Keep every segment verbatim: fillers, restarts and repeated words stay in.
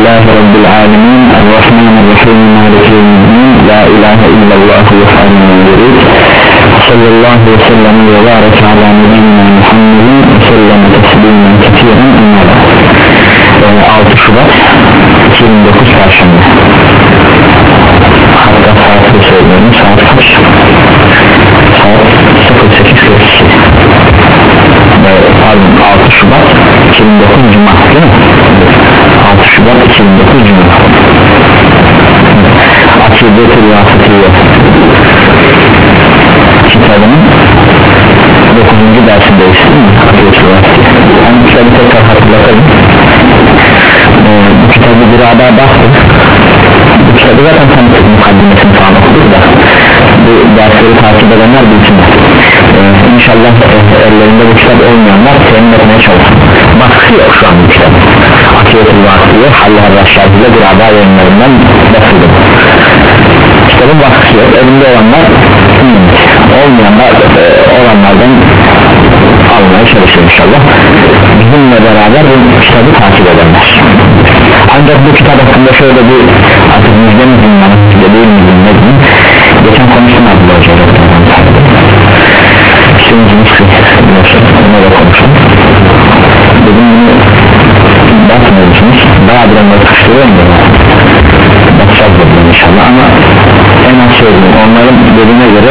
Elhamdülillahi Rabbil alemin. Errahmanirrahim. Maliki yevmiddin. La ilahe illallah yuhannun yurid. Sallallahu ve sellem ve barik ala nebiyyina Muhammedin ve sellem teslimen kesiren. altı Şubat iki bin dokuz Perşembe. Hatta saatini söylüyorum. Saat kaç? Saat sıfır sekiz kırk iki. Pardon, altı Şubat iki bin dokuz Cuma değil mi? altı Şubat iki bin dokuz Cuma. Akide-i Vasıtiye kitabının dokuzuncu dersindeyiz değil mi? Akide-i Vasıtiye. Yani bu kitabı tekrar hatırlatalım. Ee, bu kitabı bir arada baktık. Bu kitabı zaten tanıtık, mukaddimesini falan okuduk da bu dersleri takip edenler bilsinler. Ee, İnşallah e, ellerinde bu kitap olmayanlar temin etmeye çalışsın. Baskısı yok şu an bu kitap. Akide-i Vasıtiye Halil Raşşah'ıyla bir arada yayınlarından basıldı. Kitabın baskısı yok, elinde olanlar bilmemiş, olmayanlar e, olanlardan almaya çalışır inşallah. Bizimle beraber bu kitabı takip edenler. Ancak bu kitap hakkında şöyle bir artık müjdemiz dinlemek değil mi dinledim. Geçen konuştum Abdullah Hoca'yla şimdimiz ona da konuştum. Dedim bunu bakmıyorsunuz, bayağı bir onları kıştırıyorum ya, bakacağız dedim inşallah ama en az söyleyeyim onların dediğine göre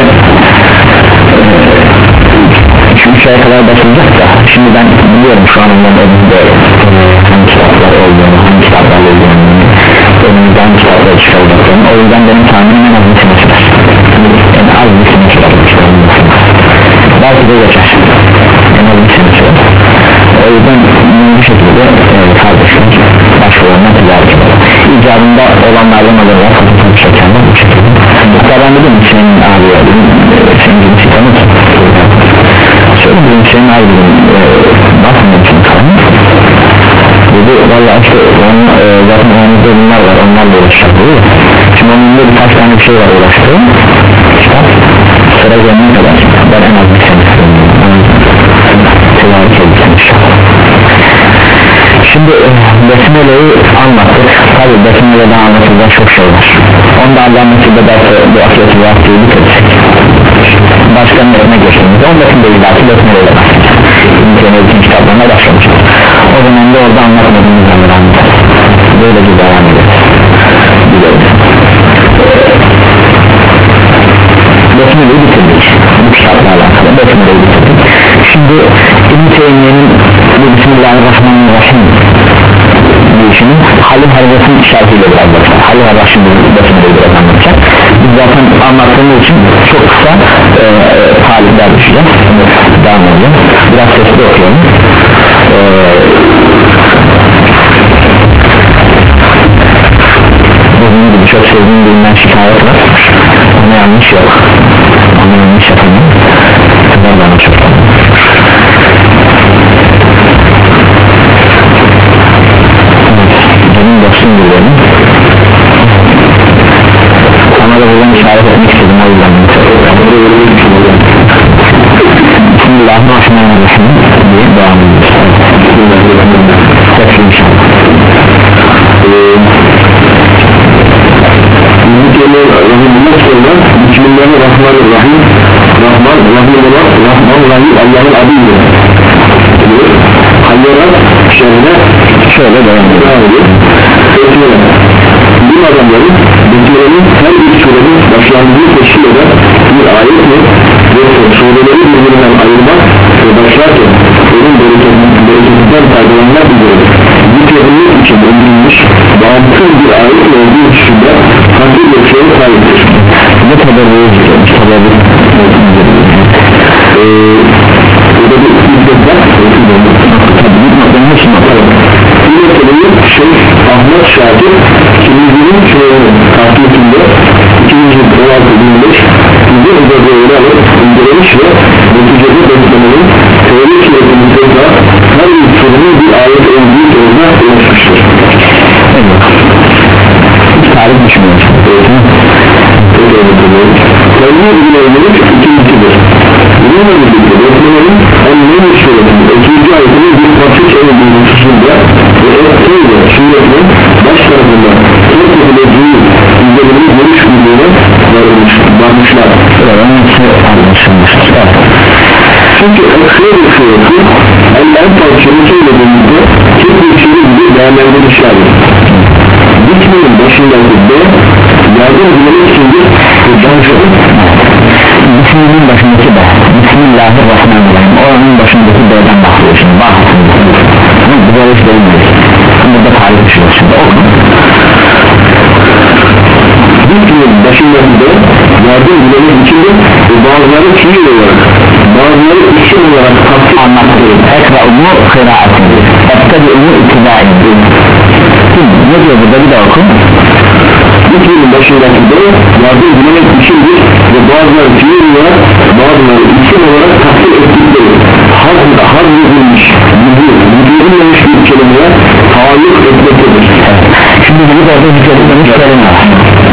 şu üç aya kadar basılacak da şimdi ben biliyorum şu an onların önünde hangi kitaplar olduğunu, hangi kitaplarla olduğunu, önümüzde hangi kitaplar çıkaracaklarını, o yüzden benim tahminim en az bir sene sürer, en az bir sene sürer, belki de geçer, en az bir sene sürer. O yüzden bu şekilde e, kardeşler başvurularına ticaret eder. İcabında olanlardan alırlar, kapatın çekerler bu şekilde. Hatta ben dedim senin abi dedim, senin gibi sitemez şöyle dedim, senin abi dedim e, bakmıyorsun falan dedi, valla işte onun, e, zaten önümüzde bunlar var, onlarla uğraşacak dedi. Şimdi onun da birkaç tane bir şey var uğraştığım kitap sıra gelene kadar ben en az bir sene tedarik edilsin inşallah. Şimdi e, Besmele'yi anlattık. Tabi Besmele'den anlatılacak çok şey var. Onda Allah'ın nasip ederse bu akıbeti vaktiyi bitirecek. Başka nereye geçtiğimizde ondaki değil belki Besmele'yle başlayacak. İmkanı için kitaplarına başlamıştık. O zaman da orada anlatmadığımız yerleri anlatacağız. Böyle bir devam ederiz. Besmele'yi bitirdik. Bu kitapla alakalı Besmele'yi bitirdik. Şimdi İbn-i Teymiye'nin bu Bismillahirrahmanirrahim deyişinin Halil Harvas'ın şartıyla biraz bakacak. Halil Harvas şimdi Besmele'yi biraz anlatacak. Biz zaten anlattığımız için çok kısa e, talipler düşeceğiz. Devam edelim. Biraz sesli okuyalım. E, Dediğim gibi çok sevdiğim birinden şikayet var. Ona yanlış yok. Ona yanlış yapamam. Ben bana çok benim dostum biliyorum. Sana da buradan işaret etmek istedim o yüzden. Bismillahirrahmanirrahim diye devam ediyoruz. Tekrar inşallah. Bismillahirrahmanirrahim. Rahman, Rahim olan, Rahman, Rahim Allah'ın adıyla. Hayırlar şerine şöyle devam ediyor. Bu adamların Bekir'in her bir surenin başlangıcı teşkil eden bir ayet mi? Yoksa sureleri birbirinden ayırmak ve başlarken onun bereketinden faydalanmak üzere zikredilmek için öngörülmüş bağımsız bir ayet olduğu dışında farklı bir şeye sahiptir. Ne kadar böyle zikredilmiş kadar bir burada bir müddet var tabi bir noktanın için bakalım. Bu meseleyi Şeyh Ahmet Şakir kimliğinin çoğunun takipinde ikinci on altı bin beş yüzde özelliğini alıp incelemiş ve neticede beslemenin teorik yönetimizde her bir sorunun bir ayet olduğu doğruna ulaşmıştır. Evet. Hiç tarih düşünüyoruz. Kendi ilgilenmelik ikincidir. Bununla birlikte beslemenin annenin suretinin ikinci ayetinin bir parça çevirdiği hususunda ve etkiyle suretinin baş ismi anlaşılmıştır. Evet. Çünkü ekser sureti Allah'ın tavsiyeni söylediğimizde tek bir şeyi gibi değerlendirmişlerdir. Bitmenin başındaki de yardım dilemek içindir ve can şöyle Bismillah'ın başındaki de Bismillahirrahmanirrahim oranın başındaki D'den bahsediyor şimdi bahsediyor bu böyle şey değil burada tarih düşüyor şimdi okun Bitmenin başındaki de yardım dilemek içindir ve bazıları fiil olarak bazıları isim olarak takdir anlattırıyor ekra'umu kıraatini ettabi'umu itibâini ne diyor burada bir de okun Bitmenin başındaki de yardım dilemek içindir ve bazıları fiil olarak bazıları isim olarak takdir ettikleri hazırda hazredilmiş müdürülmemiş bir kelimeye taalluk etmektedir. Şimdi bir orada zikredilmemiş kelime var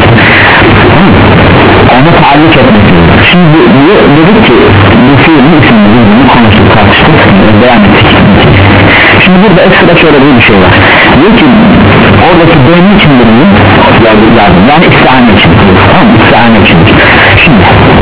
ona taalluk etmektedir. Şimdi diyor, dedik ki bu fiilin ismini bunu konuştuk tartıştık beyan ettik. Şimdi burada ekstra şöyle bir şey var diyor ki oradaki dönüm içindir mi? Yardım, yardım. Yani istihane içindir tamam mı? İstihane içindir şimdi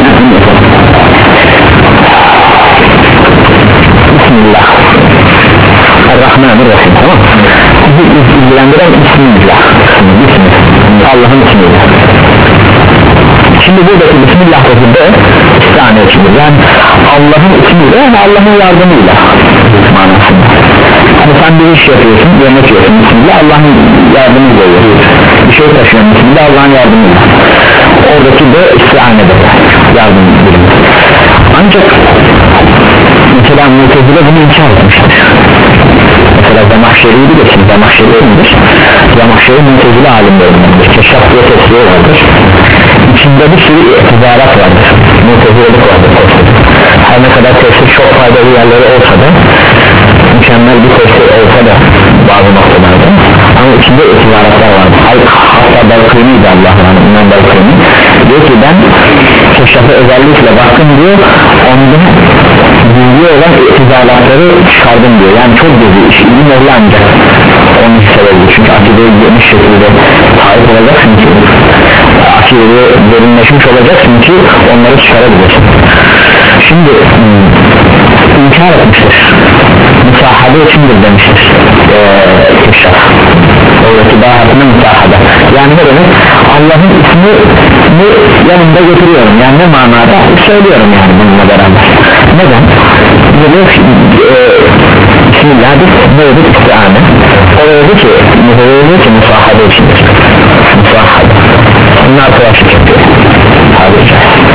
Bismillah Errahmanirrahim tamam mı? Bizi ilgilendiren Bismillah Bismillah Allah'ın ismiyle şimdi buradaki Bismillah'taki de istihane içindir yani Allah'ın ismiyle yani Allah'ın yardımıyla manasında hani sen bir iş yapıyorsun yemek yiyorsun Bismillah Allah'ın yardımıyla yiyorsun bir şey taşıyorsun Bismillah Allah'ın yardımıyla oradaki de istihanede yardım bilin ancak mesela Mu'tezile bunu inkar etmiştir mesela Zemahşeri'yi bilirsiniz Zemahşeri kimdir? Zemahşeri Mu'tezile alimlerindendir Keşaf diye tesliği vardır içinde bir sürü itibarat vardır Mu'tezilelik vardır her ne kadar tesir çok faydalı yerleri olsa da mükemmel bir tesir olsa da bazı noktalarda ama içinde itibaratlar var hatta Balkı'nıydı Allah'ın İmam Balkı'nı diyor ki ben Keşaf'a özellikle baktım diyor onda bilgi olan itibaratları çıkardım diyor yani çok gözü işin öyle ancak onun sebebi çünkü akideye geniş şekilde sahip olacaksın ki akideye derinleşmiş olacaksın ki onları çıkarabilirsin şimdi hmm, inkar etmiştir müsahade içindir demiştir ee, Keşaf oradaki dahatına müsahade yani ne demek Allah'ın ismini yanımda getiriyorum yani ne manada söylüyorum yani bununla beraber neden? Diyor ki e, Bismillah ne dedik istihane o dedi ki mühürlüğü ki müsahade içindir müsahade onun arkadaşlık yapıyor sadece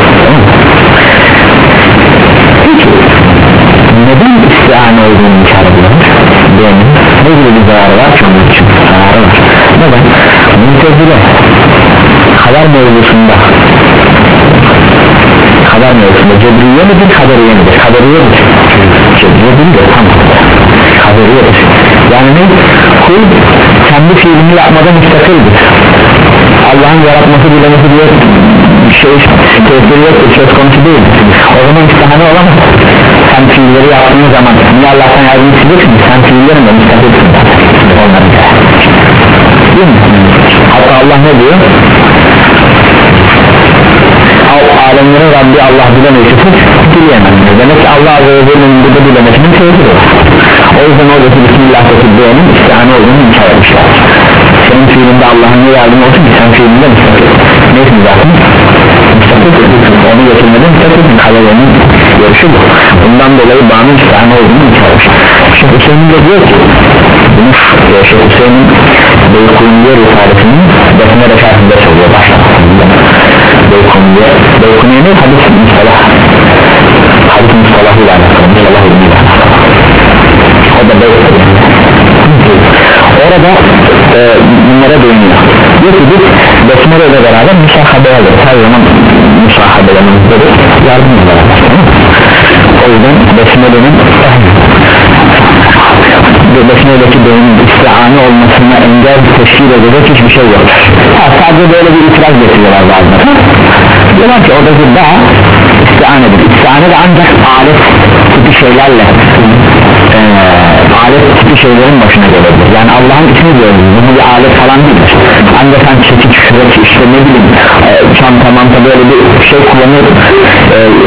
peki neden istihane olduğunu inkar ediyorlar? Benim ne gibi bir zararı var ki onun için zararı var neden? Mu'tezile haber mevzusunda haber mevzusunda cebriye midir kaderiye midir? Kaderiye midir? Cebriye değildir tam kaderiyedir yani ne? Kul kendi fiilini yapmadan müstakildir Allah'ın yaratması dilemesi diye şey tesiri yoktur söz konusu değil o zaman istihane olamaz sen fiilleri yaptığın zaman niye Allah'tan yardım isteyeceksin sen fiillerin de müstakilsin onların değil mi? Hatta Allah ne diyor? Alemlerin Rabbi Allah bilemeyecek dileyemez demek ki Allah Azze ve Celle'nin burada dilemesinin tesiri var o yüzden oradaki Bismillah'taki duanın istihane olduğunu inkar etmişler senin fiilinde Allah'ın ne yardım olsun ki sen fiilinde müstakil neysin zaten? Müstakil onu getirmeden müstakil kaderinin görüşü bu bundan dolayı bağının istihane olduğunu inkar etmişler Şeyh Hüseyin de diyor ki bunu Şeyh Hüseyin'in Beykundiye Risalesinin Besme Reşatında söylüyor başlamasında Beykundiye Beykundiye ne? Hadis Mustalah Hadis Mustalah ile alakalı Mustalah ile alakalı o da Beykundiye orada e, bunlara değiniyor diyor ki biz Besmele ile beraber müsahade alırız her zaman müsahade alanımızdadır yardımla beraber o yüzden Besmele'nin Besmele'deki dönemin istihane olmasına engel teşkil edecek hiçbir şey yok ha, sadece böyle bir itiraz getiriyorlar bazıları diyorlar ki oradaki daha istihanedir istihane de ancak alet tipi şeylerle e, alet tipi şeylerin başına gelebilir yani Allah'ın ismi diyoruz bu bir alet falan değildir ancak sen çekiç kürek işte ne bileyim e, çanta manta böyle bir şey kullanır e,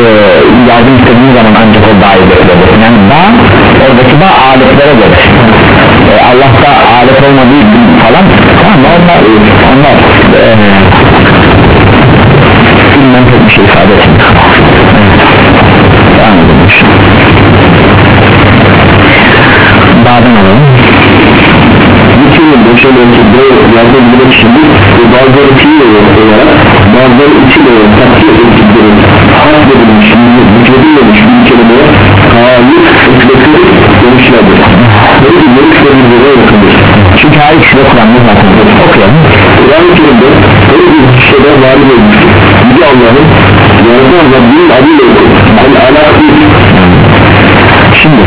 yardım edilmek içindir ve bazıları fiil olarak bazıları içi olarak takdir ettikleri harf edilmiş, mücadelemiş bir kelimeye halik etkileri demişlerdir. Böyle bir yönetkilerimize yakındır. Çünkü her ikisi de Kur'an'da zaten okuyalım. Kur'an-ı Kerim'de öyle bir şeyler varid olmuştur. Yüce Allah'ın yaratan Rabbinin adıyla okur. Al-Alâkî. Şimdi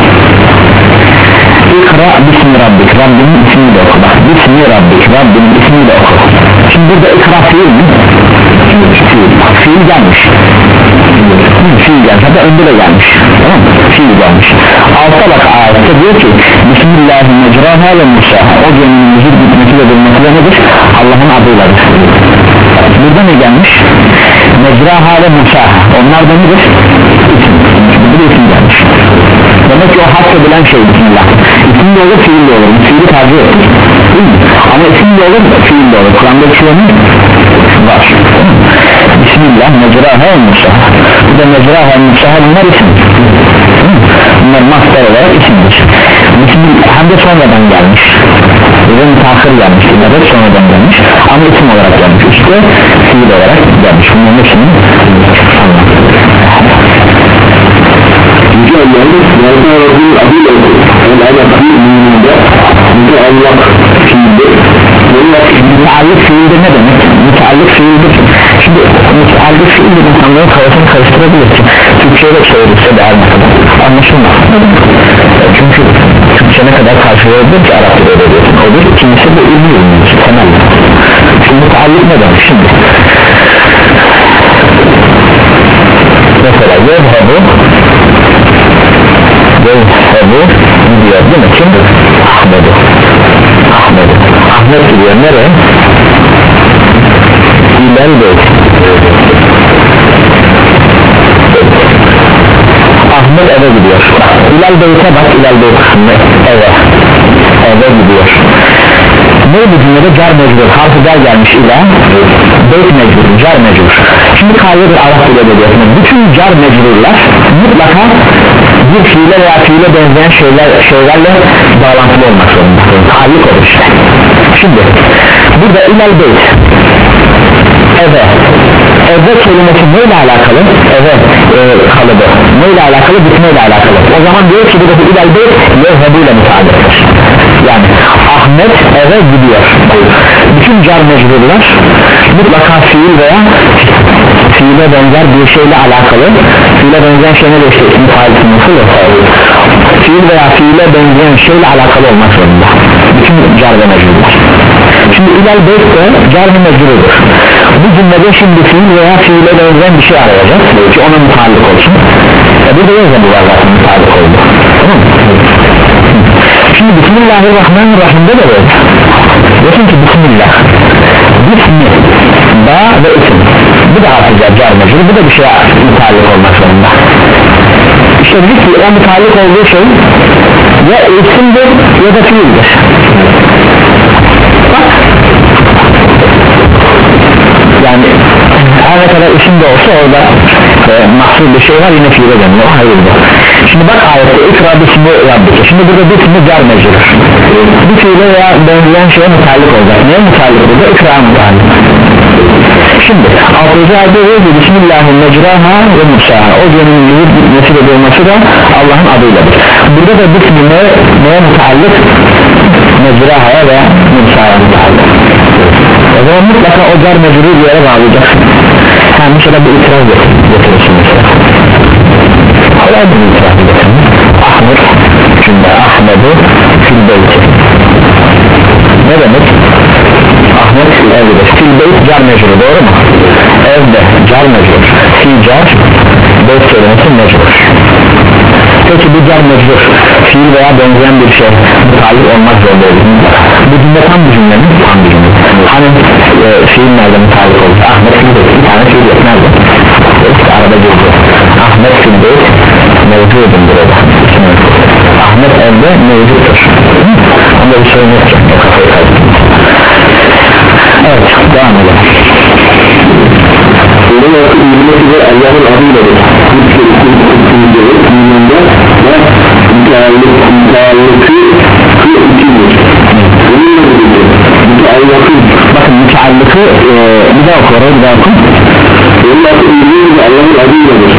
İkra bismi Rabbik, Rabbinin ismini de oku. Bak, bismi Rabbik, Rabbinin ismini de oku. Şimdi burada ikra fiil mi? Fiil, fiil gelmiş. Fiil gelmiş, hatta önde de gelmiş. Tamam mı? Fiil gelmiş. Altta bak ayette diyor ki Bismillahirrahmanirrahim ve Musaha. O geminin müzik bitmesi ve durması da nedir? Allah'ın adıyladır. Burada ne gelmiş? Mecraha ve Musaha. Onlar da nedir? İsim. Burada isim gelmiş. Demek ki o hakkedilen şey Bismillah. İsim de olur, fiil de olur. Fiili tercih ettik. Ama isim de olur, fiil de olur. Kur'an'da çoğunu var. Bismillah, mecraha ve Musaha. Bu da mecraha ve Musaha bunlar isim. Bunlar mastar olarak isimdir. Bismillah hem de sonradan gelmiş. Ve müteahhir gelmiş. Bunlar da sonradan gelmiş. Ama isim olarak gelmiş. İşte fiil olarak gelmiş. Bunların hepsinin Yüce Allah'ın yaratan Rabbinin adıyla okur. Al-Alâkî mümininde Yüce Allah fiildir. Müteallik fiildir ne demek? Müteallik fiildir. Şimdi müteallik fiildir insanların kafasını karıştırabilir ki Türkçe'ye çevirirse de anlaşılmaz. Çünkü Türkçe ne kadar karşılayabilir ki Arapça'da öğrediyorsun. O bir ikincisi de ilmi ilmidir. Temel. Şimdi müteallik ne demek? Şimdi mesela yezhebu yezhebu diyor değil mi? Kim? Ahmet'u Ahmet Ahmet gidiyor nereye? İlal Beyt. Ahmet eve gidiyor. İlal Beyt'e bak, İlal Beyt kısmı eve eve gidiyor. Ne bu cümlede? Car mecbur, harfi car gelmiş ila beyt mecbur, car mecbur. Şimdi kaydedir Arap dile ediyorsunuz. Bütün car mecburlar mutlaka bir fiile veya fiile benzeyen şeyler, şeylerle bağlantılı olmak zorunda. Tahallik olur işte. Şimdi burada ilal beyt eve eve kelimesi neyle alakalı? Eve e, kalıbı neyle alakalı? Bitmeyle alakalı. O zaman diyor ki burada ilal beyt yezhebu'yla mütealliktir. Yani Ahmet eve gidiyor. Bütün car mecburlar mutlaka fiil veya fiile benzer bir şeyle alakalı. Fiile benzeyen şey ne işte ismi failsi nasıl fiil veya fiile benzeyen şeyle alakalı olmak zorunda. Bütün car ve mecburlar. Şimdi ilal beyt de car ve mecburudur. Bu cümlede şimdi fiil veya fiile benzeyen bir şey arayacak ki ona mutallik olsun. E burada yazan bu var zaten mutallik oldu. Tamam mı? Şimdi Bismillahirrahmanirrahim'de de böyle. Diyorsun ki Bismillah Bismi ba ve isim. Bu da harfiler car mecbur. Bu da bir şeye mutallik olmak zorunda. İşte dedik ki o mutallik olduğu şey ya isimdir ya da fiildir. Bak yani her ne kadar isim de olsa orada e, mahsul bir şey var, yine fiile dönüyor. Hayır bu. Şimdi bak ayette ikra bismi Rabbike. Şimdi burada bismi car mecbur. Bir fiile veya benzeyen şeye mutallik olacak. Neye mutallik burada? İkra mutallik. Şimdi altıncı ayette diyor ki Bismillahirrahmanirrahim mecraha ve musaha. O geminin yüzü bitmesi ve durması da Allah'ın adıyladır. Burada da bismi ne, neye mutallik? Mecrahaya ve musahaya mutallik. O zaman mutlaka o car mecburi bir yere bağlayacaksın. Yani mesela bir itiraz getirirsin mesela. Kolay bir itiraz getirirsin. Ahmet cümle Ahmet'u fil beyti. Ne demek? Ahmet evde. Fil beyt car mecburi, doğru mu? Evde car mecbur. Fil car beyt kelimesi mecbur. Peki bu car mecbur fiil veya benzeyen bir şey mutallik olmak zorunda olur. Bu cümle tam bir cümle mi? Tam bir cümle. Hani e, fiil nerede mutallik olur? Ahmet fil beyt, bir tane fiil yok nerede? İşte arada girdi. Ahmet fil beyt mevcudun burada. Ahmet evde mevcuttur. Onda bir sorun yok. O kafayı kaybettim. Evet, devam edelim. Onun artık ilmesi ve Allah'ın adıyladır. Mümininde ve müteallıkı kı ikidir. Müteallık daha oku orayı bir daha oku. Allah'ın adıyladır.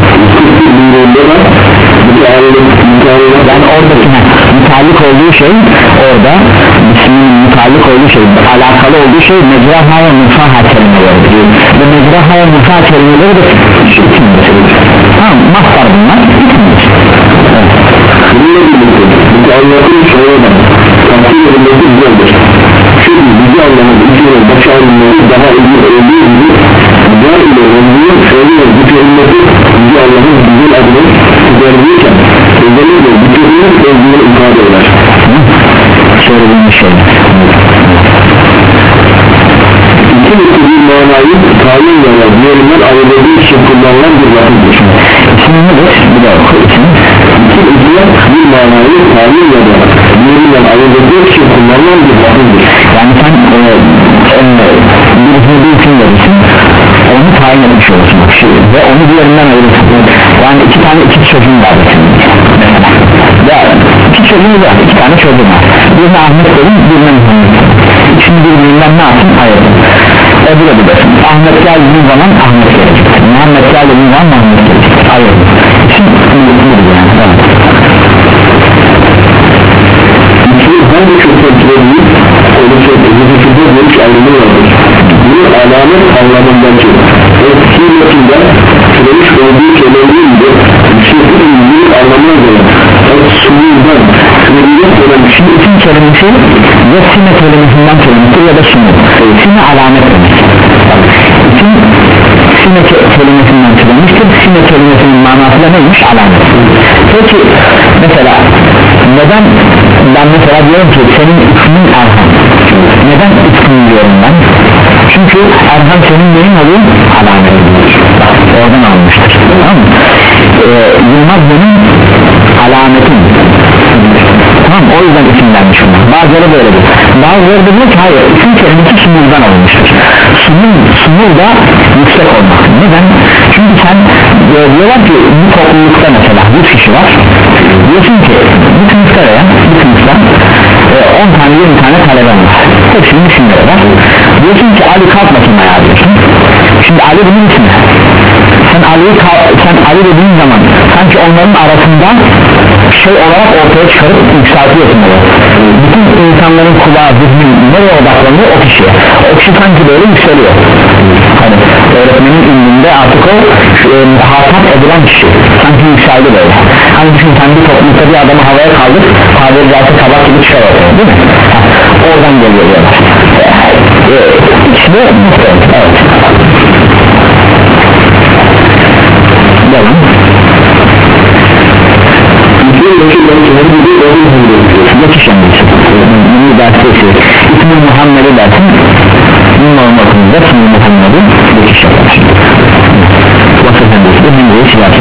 Yani oradakine müteallik olduğu şey, orada isminin müteallik olduğu şey, alakalı olduğu şey mecraha ve mufaha kelimeleri ve mecraha ve mufaha kelimeleri de isimdir. Tamam, mastar bunlar isimdir. Bununla birlikte bu Allah'ın şöyle takdir edilmesi güzeldir. Çünkü Yüce Allah'ın içine başarıları daha iyi olduğu gibi Yüce ile Rabbinin şöyle bütünlüğü Yüce Allah'ın güzel adını güzelliğiken özellikle bütünlük olduğunu ifade eder. Söylediğim şey. İki mutlu bir manayı tayin ya da diğerinden ayrıldığı için kullanılan bir lafızdır. İsmi nedir? Bir daha oku ismi. İki mutlu bir manayı tayin ya da diğerinden ayrıldığı için kullanılan bir lafızdır. Yani sen e, e, bir hızlı isim verirsin, onu tayin etmiş olursun ve onu diğerinden ayırırsın. Yani iki tane iki çocuğun var mesela. Ya iki çocuğun var, iki tane çocuğun var. Birine Ahmet dedim, birine Muhammed dedim. İkisini birbirinden ne yapsın? Ayırdım. Öbür öbür desin. Ahmet geldiği zaman Ahmet gelecek. Muhammed geldiği zaman Muhammed gelecek. Ayırdım. İsim iyilidir yani. Evet. İki hangi kötülüklerini oluşturduğu vücuda görüş ayrımı vardır. Bu alamet anlamındaki ve kıymetinde türemiş olduğu kelimenin de yükseklik ilgili anlamına göre sunumdan türemiş olan bir şey İsim kelimesi ya sine kelimesinden kelimesi ya da sunu. Sine alamet demek. İsim sine kelimesinden türemiştir. Sine kelimesinin manası da neymiş? Alamet. Peki mesela neden ben mesela diyorum ki senin ismin Erhan? Neden ismin diyorum ben? Çünkü Erhan senin neyin oluyor? Alamet. Oradan almıştır. Tamam mı? Ee, Yılmaz benim alametim. Tamam, o yüzden isimlenmiş bunlar. Bazıları böyledir. Bazıları da diyor ki hayır, isim kelimesi sunuldan alınmıştır. Sunul, sunul da yüksek olmak. Neden? Çünkü sen e, diyorlar ki bu toplulukta mesela yüz kişi var. Diyorsun ki bu sınıfta veya bu sınıfta on tane yirmi tane taleben var. Hepsinin isimleri var. Diyorsun ki Ali kalk bakayım ayağa diyorsun. Şimdi Ali bunun ismi. Sen Ali'yi sen Ali dediğin zaman sanki onların arasında şey olarak ortaya çıkarıp yükseltiyorsun onu. Bütün insanların kulağı, zihni nereye odaklanıyor? O kişiye. O kişi sanki böyle yükseliyor. Hani öğretmenin indinde artık o e, muhatap edilen kişi sanki yükseldi böyle. Hani düşün sen bir toplulukta bir adamı havaya kaldır, tabiri caizse tabak gibi çıkar ortaya, değil mi? Ha, oradan geliyor diyorlar. E, ikisi de muhtemelen. Evet. Devam. Geçiş emrisi. Bunu derste İsmi Muhammed'e dersin. Bunun olmasında ismi Muhammed'e geçiş yaparsın. Vasıf emrisi de Hemre'ye silersin.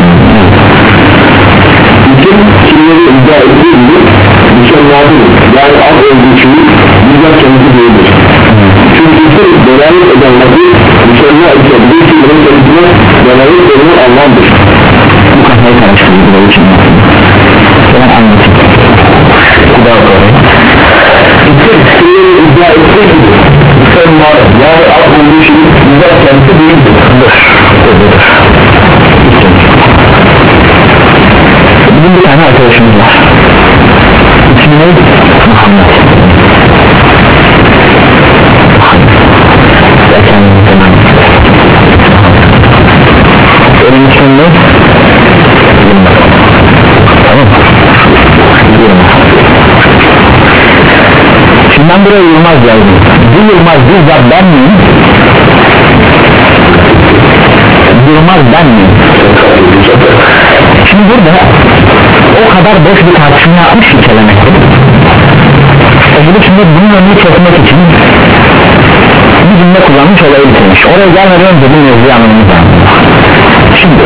bütün kimleri iddia ettiği gibi mükemmeldir. Yani az olduğu için bizler kendisi değildir. Çünkü isim delalet eden vakit mükemmel ise bir kimlerin kendisine delalet edilen anlamdır. Bu kafayı karıştırdığı için ben anlatayım. Bu da doğru. İsim kimleri iddia ettiği gibi mükemmel yani az olduğu için bizler kendisi değildir. Bizim bir tane arkadaşımız var. İsmi ne? Muhammed. Benim ismim ne? Yılmaz. Tamam. Yılmaz. Şimdi ben buraya Yılmaz yazdım. Bu Yılmaz bizzat ben miyim? Yılmaz ben miyim? Şimdi burada o kadar boş bir tartışma yapmış ki kelimesi. Öbür içinde bunun önünü kesmek için bir cümle kullanmış, olayı bitirmiş. Oraya gelmeden önce bir mevzuyu anlamamız lazım. Şimdi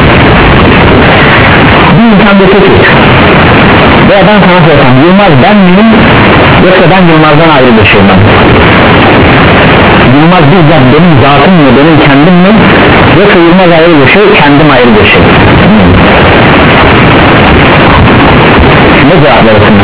bir insan dese ki veya ben sana sorsam Yılmaz ben miyim yoksa ben Yılmaz'dan ayrı bir şeyim ben. Yılmaz bizzat benim zatım mı, benim kendim mi, yoksa Yılmaz ayrı bir şey, kendim ayrı bir şey. Ne cevap verirsin?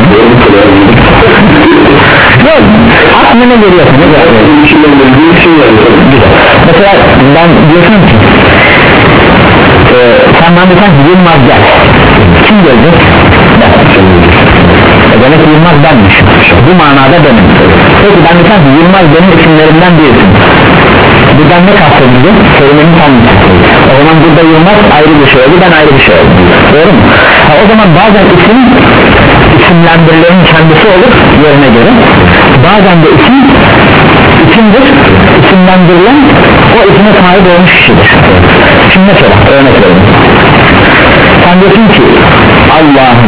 Yok, aklına geliyorsa ne cevap verirsin? Güzel. Mesela mesela ben diyorsun ki e, sen bana diyorsun ki Yılmaz gel, kim gelecek? Ben. E demek ki Yılmaz benmiş, bu manada benim. Peki ben diyorsun ki Yılmaz benim isimlerimden birisi, buradan ne kastediyor? Kelimenin tanrısı. O zaman burada Yılmaz ayrı bir şey oldu, ben ayrı bir şey oldum, doğru mu? Ha, o zaman bazen isim isimlendirilerin kendisi olur yerine göre, bazen de isim isimdir, isimlendirilen o isme sahip olmuş kişidir. Şimdi mesela örnek verelim, sen diyorsun ki Allah'ım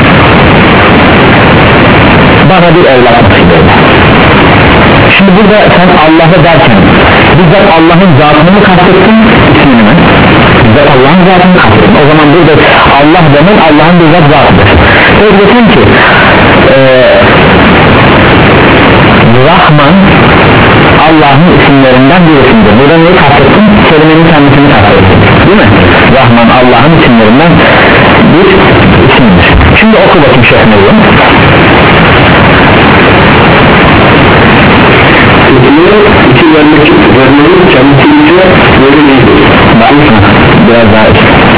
bana bir evlat nasip eyle. Şimdi burada sen Allah'a derken bizzat Allah'ın zatını mı kastettin, ismini mi? Bizzat Allah'ın zatını kastettin. O zaman burada Allah demek Allah'ın bizzat zatıdır. Öyle diyorsun ki ee, Rahman Allah'ın isimlerinden birisidir. Burada neyi kastettin? Kelimenin kendisini kastettin, değil mi? Rahman Allah'ın isimlerinden bir isimdir. Şimdi oku bakayım Şeyh Meryem. İki vermek vermenin kendisi ise böyle değildir. Biraz daha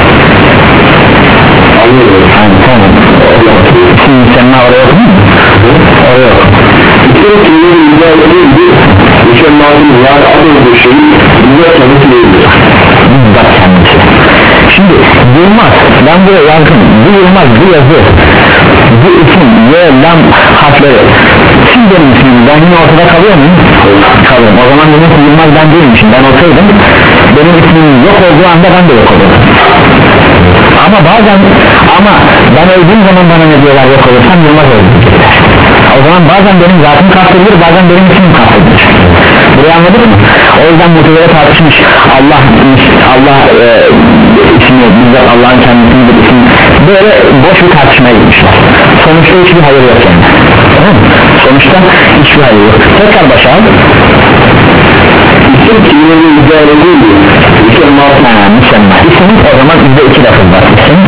anlıyorum. Aynen, tamam. Şimdi sen ne oraya okudun mu? Oraya okudun. İki kelimenin güzel değildir. Mükemmelin yani ad olduğu şeyin güzel kendisi değildir. Bizzat kendisi. Şimdi Yılmaz, ben buraya yazdım, bu Yılmaz, bu yazı, bu isim, y, lam harfleri kim benim ismim, ben yine ortada kalıyor muyum? Kalıyorum. O zaman demek ki Yılmaz ben değilmişim, ben olsaydım benim ismim yok olduğu anda ben de yok olurdum. Ama bazen, ama ben öldüğüm zaman bana ne diyorlar, yok olursam Yılmaz öldüm. O zaman bazen benim zatım kastedilir, bazen benim ismim kastedilir. Burayı anladın mı? O yüzden mutlaka tartışmış Allah Allah e, ismi bizzat Allah'ın kendisinin bir ismi, böyle boş bir tartışmaya gitmişler. Sonuçta hiçbir hayır yok yani. Tamam mı? Sonuçta hiçbir hayır yok. Tekrar başa al. İsim kelimenin güzel değildir. Mükemmel. Ha, mükemmel. İsim o zaman bizde iki lafız var. İsim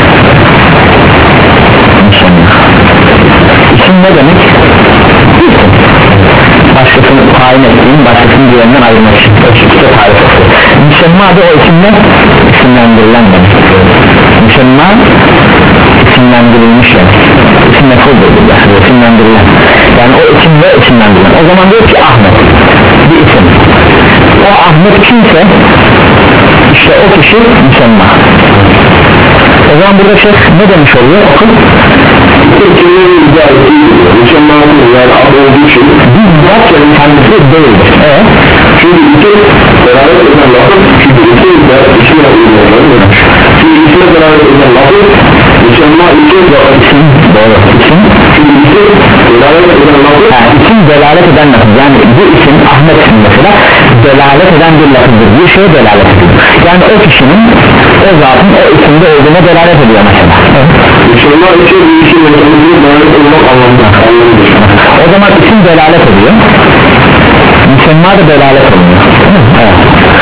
mükemmel. İsim ne demek? İsim. Başkasını tayin ettiğin, başkasının diğerinden ayrılmak için o şekilde tarif ediyor. Mükemmel de o isimle isimlendirilen demek. Mükemmel isimlendirilmiş yani. İsim mefuldur burada, isimlendirilen. Yani o isimle isimlendirilen. O zaman diyor ki Ahmet bir isim. O Ahmet kimse işte o kişi mükemmel. O zaman burada şey ne demiş oluyor? Okul kelimenin güzel değildir. Mükemmel yani ad olduğu şey bizzat kendisi değildir. Evet. Çünkü iki beraber eden lafı çünkü iki de iki yapıyorlar. Çünkü ikine beraber eden lafı mükemmel iki isim doğru. İsim çünkü iki beraber eden lafı yani isim delalet eden lafız. Yani bu isim Ahmet isim mesela delalet eden bir lafızdır. Bir şeye delalet ediyor. Yani o kişinin o zatın o isimde olduğuna delalet ediyor mesela. Evet. mükemmel iki bir iki mekanizmi beraber olmak anlamında anlamıdır. O zaman isim delalet ediyor. Mükemmel de delalet oluyor. Evet.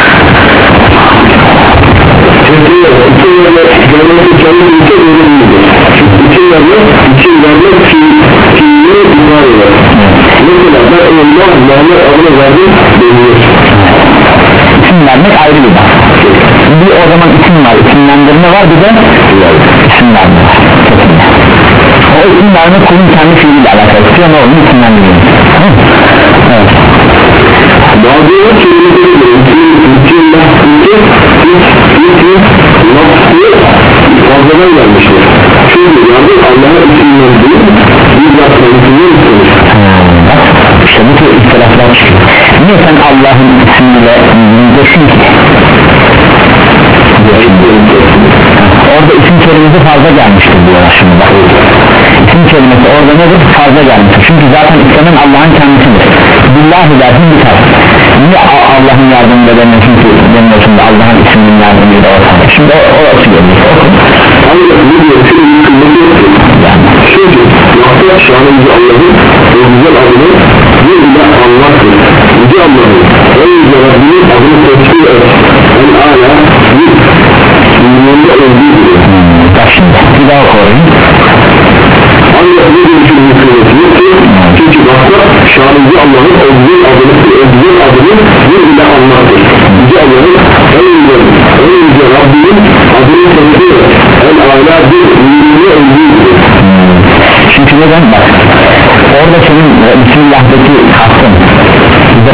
Çünkü iki yerle görmesi kendi ülke verilmiyor. İki yerle iki yerle fiili ifade eder. Mesela ben Allah Muhammed adına verdim deniyor. İsim vermek ayrı bir bak. Bir o zaman isim var, isimlendirme var, bir de isim verme var. O isim verme kulun kendi fiiliyle alakalı. Tutuyor ne olduğunu isimlendiriyor. Evet. Bazıları kelimeleri de iki lahkıcı iki lahkı fazladan gelmiştir. Çünkü yardım Allah'a isimleri değil bir lahkı isimleri istemiş. İşte bu tür ihtilaflar çıkıyor. Niye sen Allah'ın ismiyle bildirsin ki? Orada isim kelimesi fazla gelmiştir diyorlar şimdi bak. İsim kelimesi orada nedir? Fazla gelmiştir. Çünkü zaten istenen Allah'ın kendisidir. Billahi dersin biter. Niye Allah'ın yardımıyla demiyorsun ki demiyorsun da Allah'ın isminin yardımıyla ortada? Şimdi o, o atıyor. Ancak bu diyor ki bir kıymeti yoktur. Çünkü muhakkak şanımızı Allah'ın o güzel adını bir ile anlattır. Yüce Allah'ın en yüce Rabbinin adını tesbih et. En âlâ bir milyonda öldüğü gibi. Bak şimdi bir daha koruyun. Ancak bu görüşün bir kıymeti yoktur. Çünkü muhakkak şanımızı Allah'ın o güzel adını, o güzel adını bir ile anlattır. Yüce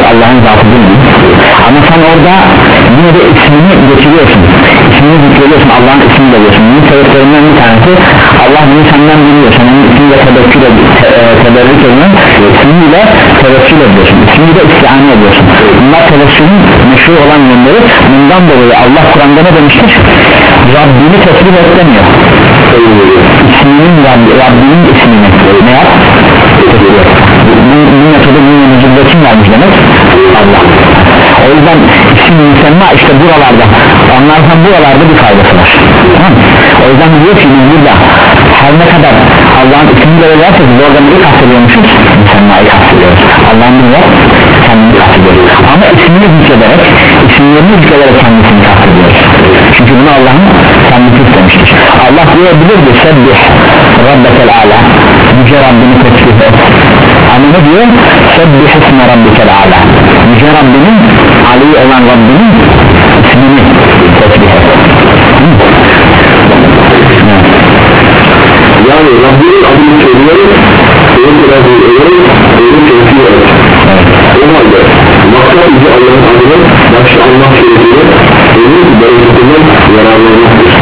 Allah'ın zatı değil mi? Ama sen orada yine de ismini getiriyorsun, ismini zikrediyorsun, Allah'ın ismini veriyorsun. Bunun sebeplerinden bir tanesi Allah bunu senden biliyor, senin ismiyle tebekkül teberrük ediyorsun, ismiyle tevekkül ediyorsun, ismiyle istiane ediyorsun. Bunlar tevekkülün meşhur olan yönleri. Bundan dolayı Allah Kur'an'da ne demiştir? Rabbini tesbih et demiyor, isminin Rabbi, Rabbinin ismini ne yap? Bu, bu metodu bu yönücüde kim vermiş demek? Allah. O yüzden isim müsemma işte buralarda, anlarsan buralarda bir faydası var, tamam. O yüzden diyor ki biz burada her ne kadar Allah'ın ismini verirse biz orada neyi kastediyormuşuz? Müsemmayı kastediyoruz. Allah'ın bunu yok, kendini kastediyoruz. Ama ismini zikrederek, isimlerini zikrederek kendisini kastediyoruz. Çünkü bunu Allah'ın kendisi istemiştir. Allah diyebilirdi sebbih Rabbekel Ala, yüce Rabbini tesbih et. Ama ne diyor? Sebbih isme Rabbekel Ala, yüce Rabbinin, Ali olan Rabbinin ismini tesbih et. Yani Rabbinin adını söylüyoruz, onun biraz öğrenerek onu tesbih et. O halde maksat bizi Allah'ın adını başta almak suretiyle onun bereketinden yararlanmaktır.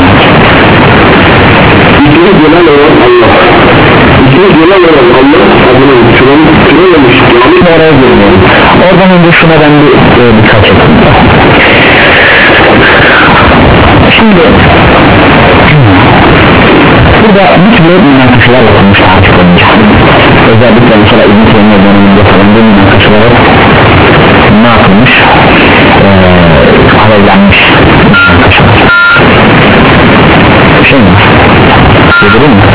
İkili genel olan Allah, İkili genel olan Allah adının türememiş yani oraya girmiyorum. Oradan önce şuna ben bir e, dikkat ettim. Şimdi burada bir türlü münakaşalar yapılmış artık olunca, özellikle mesela İbn-i Teymiye döneminde falan bu münakaşalar ne yapılmış? Ee, alevlenmiş münakaşalar. Şey mi? Yedirir mi?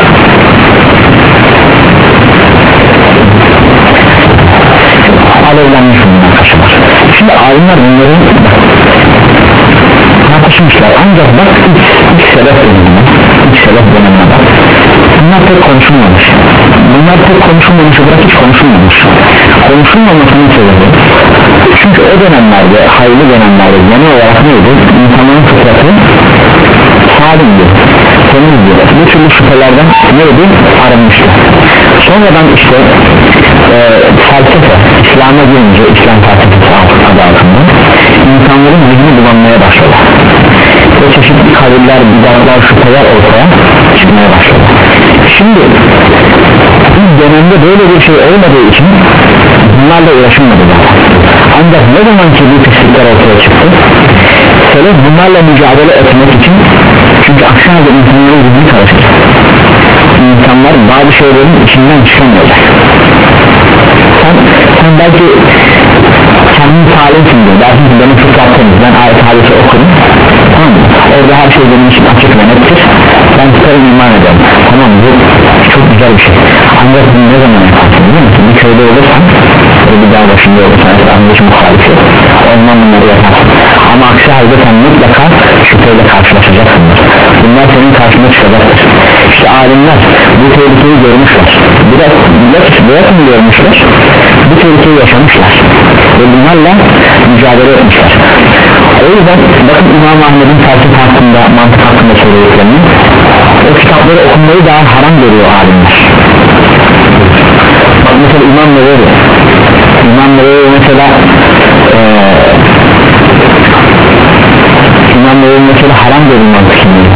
Alevlenmiş münakaşalar. Şimdi alimler bunları tartışmışlar, ancak bak ilk, ilk sebep dönemine, ilk sebep dönemine bak, bunlar pek konuşulmamış, bunlar pek konuşulmamış, bırak hiç konuşulmamış. Konuşulmamasının sebebi, çünkü o dönemlerde, hayırlı dönemlerde genel olarak neydi? İnsanların fıtratı salimdi, temizdi, bu türlü şüphelerden neydi? Arınmıştı. Sonradan işte e, felsefe, İslam'a gelince, İslam felsefesi adı altında insanların zihni bulanmaya başladı ve çeşitli kabirler, bidatlar, şüpheler ortaya çıkmaya başladı. Şimdi ilk dönemde böyle bir şey olmadığı için bunlarla uğraşılmadı zaten. Ancak ne zaman ki bu pislikler ortaya çıktı, selef bunlarla mücadele etmek için, çünkü akşamda insanların zihni karışır, insanlar bazı şeylerin içinden çıkamıyorlar. Sen, sen belki kendin salimsindir, belki benim fıtrat temiz, ben ayet hadisi okurum, tamam mı? Orada her şey benim için açık ve nettir, ben tutarım, iman ederim, tamam mı? Bu çok güzel bir şey. Ancak bunu ne zaman yaparsın biliyor musun? Bir köyde olursan, bir dağ başında olursan, anlayış muhalifi, o zaman bunları yaparsın. Ama aksi halde sen mutlaka şüpheyle karşılaşacaksındır. Bunlar senin karşına çıkacaktır. İşte alimler bu tehlikeyi görmüşler, biraz biraz mı görmüşler, bu tehlikeyi yaşamışlar ve bunlarla mücadele etmişler. O yüzden bakın İmam Ahmed'in felsefe hakkında, mantık hakkında söylediklerini, o kitapları okumayı daha haram görüyor alimler. Bak mesela İmam Nevevi, İmam Nevevi mesela ee, İmam Nevevi mesela haram görüyor mantık kimliği.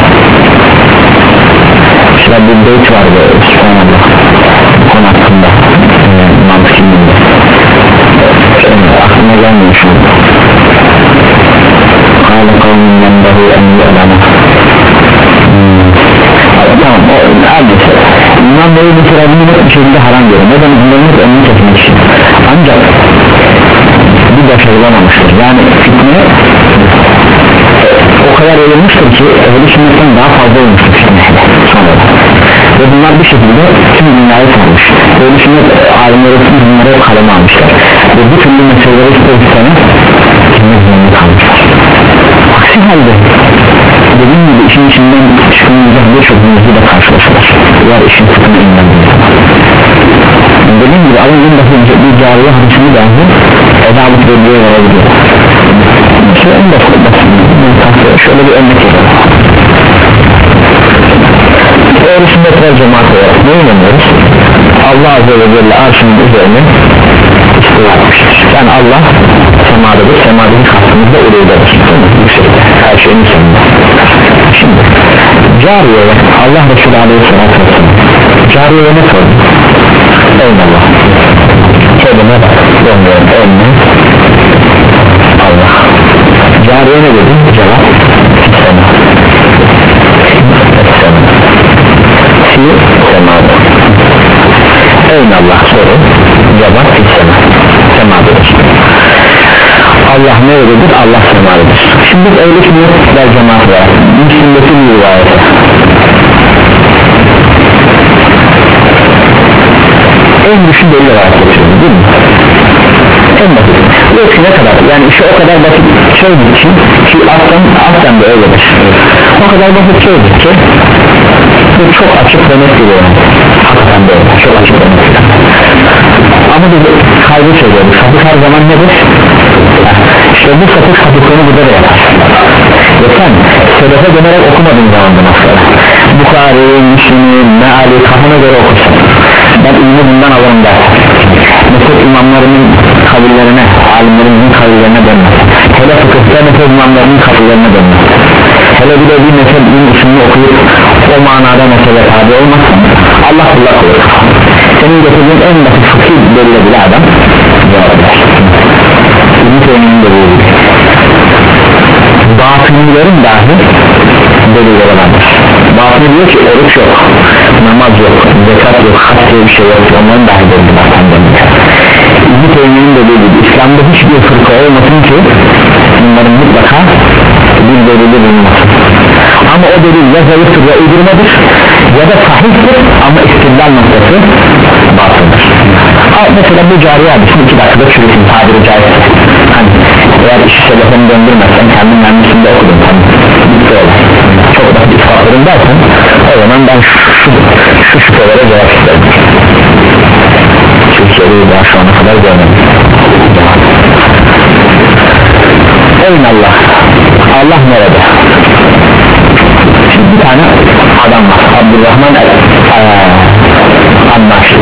Mesela bir beyt vardı Sübhanallah bu konu hakkında, e, mantık kimliğinde e, aklıma gelmiyor şu anda. Kâle kavmin yenbehu en yu'lama. Tamam, o neredeyse İmam Nevevi mesela bunu net bir şekilde haram görüyor. Neden? Bunların hep önünü kesmek için. Ancak bir başarılamamıştır. Yani fitne o kadar yayılmıştır ki ehl-i sünnetten daha fazla olmuştur fitneyle sonra. Ve bunlar bir şekilde tüm dünyayı sarmış. Ehl-i sünnet alimleri bunları hep kaleme almışlar. Ve bu türlü meseleleri ister istemez kimlik zorunda kalmışlar. Aksi halde dediğim gibi işin içinden çıkılmayacak birçok mevzuyla karşılaşılır. Eğer işin sıkını inlendiği zaman. Dediğim gibi az önce bahsedecek bir cariye hadisini dahi Eda-ı Tebbiye verebiliyor. Şöyle en basit basit şöyle bir örnek yapalım. Ehl-i sünnet ve cemaat olarak ne inanıyoruz? Allah Azze ve Celle arşının üzerine yani Allah semadadır, semadaki kastımızda uluğdadır, yüksekte, her şeyin sonunda. Şimdi cariyeye Allah Resulü Aleyhisselatü Vesselam cariyeye ne sordu? Eyvallah kelime bak dönüyorum önüne Allah cariye ne dedi? Cevap sema fi semada Eyvallah soru cevap fi sema semadır. Allah nerededir? Allah semadır. Şimdi biz öyle bir cemaat var Müslim'deki bir rivayete en düşük belli olarak geçiyoruz değil mi? En basit yok ne kadar yani işi o kadar basit şeydir ki ki aslen, aslen de öyledir o kadar basit şeydir ki bu çok açık ve net bir yani hakikaten de öyle çok açık ve net ama biz kaygı söylüyoruz sapık her zaman nedir? İşte bu sapık sapıklığını burada da yapar ve sen sebefe dönerek okumadığın zaman da mesela Bukhari, Müslim'i, Meali kafana göre okursan ben ilmi bundan alırım der mesela imamlarının kavillerine alimlerin kavillerine dönmez hele fıkıhta mesela imamlarının kavillerine dönmez hele bir de bir mesela ilim usulünü okuyup o manada mesela tabi olmazsan Allah kullak olur senin getirdiğin en basit fıkıh belli bir adam cevap ver İbn-i Teymi'nin de bu gibi batınlıların dahi deliller olandır batını diyor ki oruç yok namaz yok zekat yok hac diye bir şey yok onların dahi delili batından İbn-i Teymi'nin dediği gibi İslam'da hiçbir fırka olmasın ki bunların mutlaka bir delili bulunmasın ama o delil ya zayıftır ya uydurmadır ya da sahihtir ama istidlal noktası batıldır mesela bu cariye hadisini iki dakikada çürütün tabiri caizse hani eğer işi sebefini döndürmezsen kendin mühendisinde okudun hani bitti olur çok da ispatlarım dersen o zaman ben şu, şu şüphelere cevap isterim çünkü soruyu daha şu ana kadar görmedim Eyvallah Allah Allah nerede? Şimdi bir tane adam var Abdurrahman Anlaşlı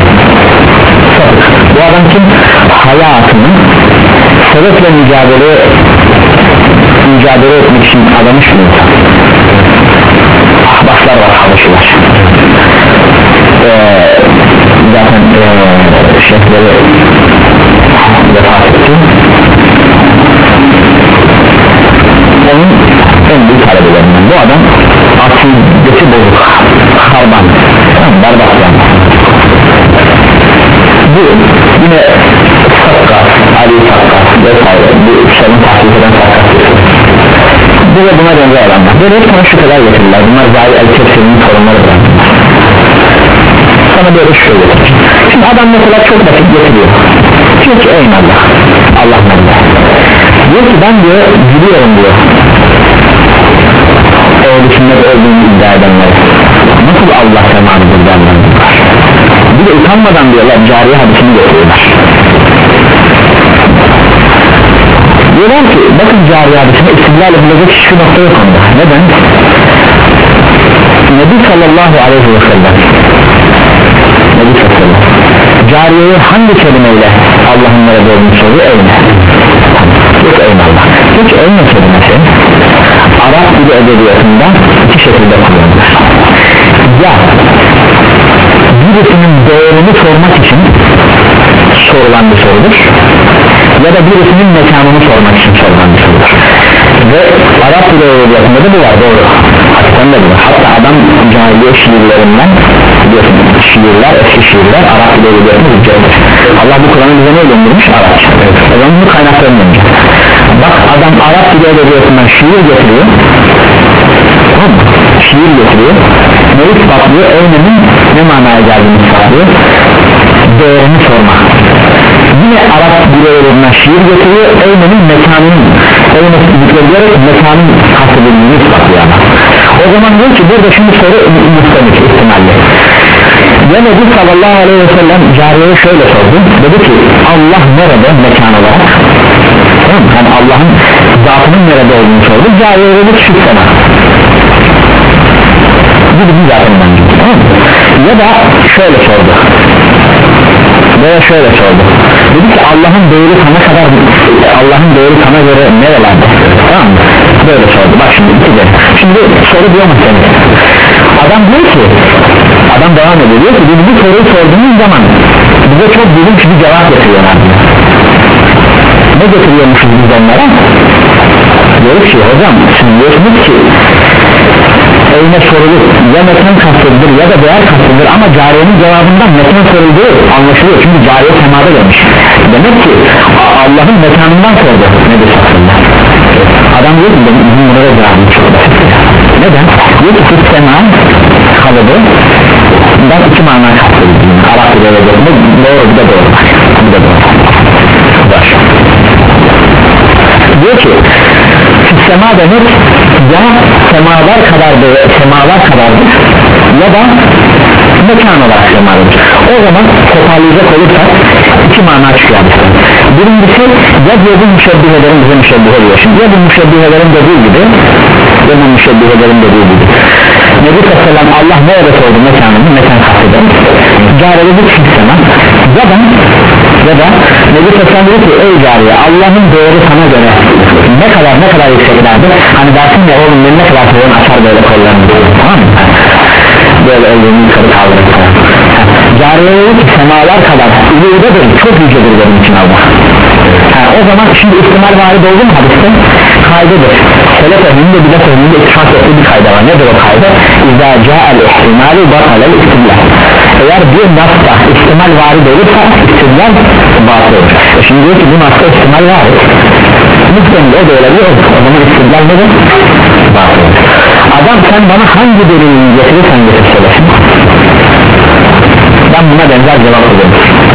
bu adam kim? Hayatını sebeple mücadele mücadele etmek için adamış mı? Ahbaplar var, Habeşiler ee, zaten ee, şeyhleri vefat etti onun en büyük talebelerinden bu adam akidesi bozuk harban berbatlan bu yine Sakkas, Ali Sakkas vesaire bu işlerin tahsis eden Sakkas bu ve buna benzer adamlar böyle hep sana şüpheler getirirler bunlar zahir el-Kefsir'in sorunları bırakırlar sana böyle şüphe getirir şimdi adam mesela çok basit getiriyor diyor ki eyvallah Allah Allah diyor ki ben diyor biliyorum diyor ehl-i sünnet olduğunu iddia edenler nasıl Allah semalıdır derler bir de utanmadan diyorlar cariye hadisini getiriyorlar diyorlar ki bakın cariye hadisine istidlal edilecek hiçbir nokta yok onda neden? Nebi sallallahu aleyhi ve sellem Nebi sallallahu aleyhi ve sellem cariyeye hangi kelimeyle Allah'ın nerede olduğunu soruyor eyne yok eyvallah hiç eyne kelimesi Arap dili edebiyatında iki şekilde kullanılır ya birisinin değerini sormak için sorulan bir sorudur ya da birisinin mekanını sormak için sorulan bir sorudur ve Arap dili edebiyatında da bu var doğru hakikaten de bu var hatta adam cahiliye şiirlerinden şiirler eski şiirler Arap dili edebiyatında hüccettir Allah bu Kur'an'ı bize ne göndermiş? Arapça o zaman bu kaynaklarını önce bak adam Arap dili edebiyatından şiir getiriyor tamam mı? Şiir getiriyor neyi ispatlıyor? Eynemin ne manaya geldiğini ispatlıyor değerini sormak yine Arap dili edebiyatından şiir getiriyor Eynemin mekanının Eynemin yükledilerek mekanın kastedildiğini ispatlıyor o zaman diyor ki burada şimdi soru müstemik ihtimalle ya Nebi sallallahu aleyhi ve sellem cariyeye şöyle sordu dedi ki Allah nerede mekan olarak tamam mı? Yani Allah'ın zatının nerede olduğunu sordu cariyeye dedi ki şu sana gibi bir zatından gibi tamam mı? Ya da şöyle sordu böyle şöyle sordu, dedi ki Allah'ın değeri sana kadar, Allah'ın değeri sana göre nerelerde, tamam mı? Böyle sordu. Bak şimdi iki de şimdi soru diyor mu seni? Adam diyor ki, adam devam ediyor, diyor ki biz bu soruyu sorduğumuz zaman bize çok bilinç bir cevap getiriyorlar. Ne getiriyormuşuz biz onlara? Diyoruz ki hocam siz diyorsunuz ki evine sorulur ya mekan kastedilir ya da değer kastedilir, ama cariyenin cevabından mekan sorulduğu anlaşılıyor, çünkü cariye semada demiş. Demek ki Allah'ın mekanından sordu nedir aslında. Adam diyor ki bizim bunlara cevabı çok basit. Neden? Diyor ki siz sema kalıbı ben iki mana kastedilir Arap dilinde. Bu doğru, bu da doğru, bu da doğru. Baş. Diyor ki sema denir ya semalar kadar da semalar kadardır ya da mekan olarak semadır. O zaman toparlayacak olursak iki mana çıkıyor. Birincisi ya diyor bu müşebbihelerin bize müşebbih ediyor. Şimdi ya bu müşebbihelerin dediği gibi ya bu müşebbihelerin dediği gibi Nebi Sallam Allah nerede sordu mekanını, mekan kasteder cariye bu sema ya da ya da Nebi Sallam diyor ki ey cariye Allah'ın değeri sana göre ne kadar ne kadar yükseklerde, hani dersin ya oğlum ben ne kadar seviyorum açar böyle kollarını, tamam mı? Böyle ellerini yukarı kaldırır falan. Cariye ki semalar kadar yücedir, çok yücedir benim için Allah. Ha, o zaman şimdi ihtimal varid oldu mu hadiste? Kaydedir. Selef ehlinde bidat ehlinde ittifak ettiği bir kayda var. Nedir o kayda? İzâ câ'el ihtimâli batalel ihtimâl. Eğer bir nasda ihtimal varid olursa ihtimâl batıl olur. E şimdi diyor ki bu nasda ihtimal varid. Muhtemelen o da öyle bir olur. O zaman ihtimal nedir? Batıl olur. Adam sen bana hangi delilini getirirsen getirselersin, ben buna benzer cevap veririm.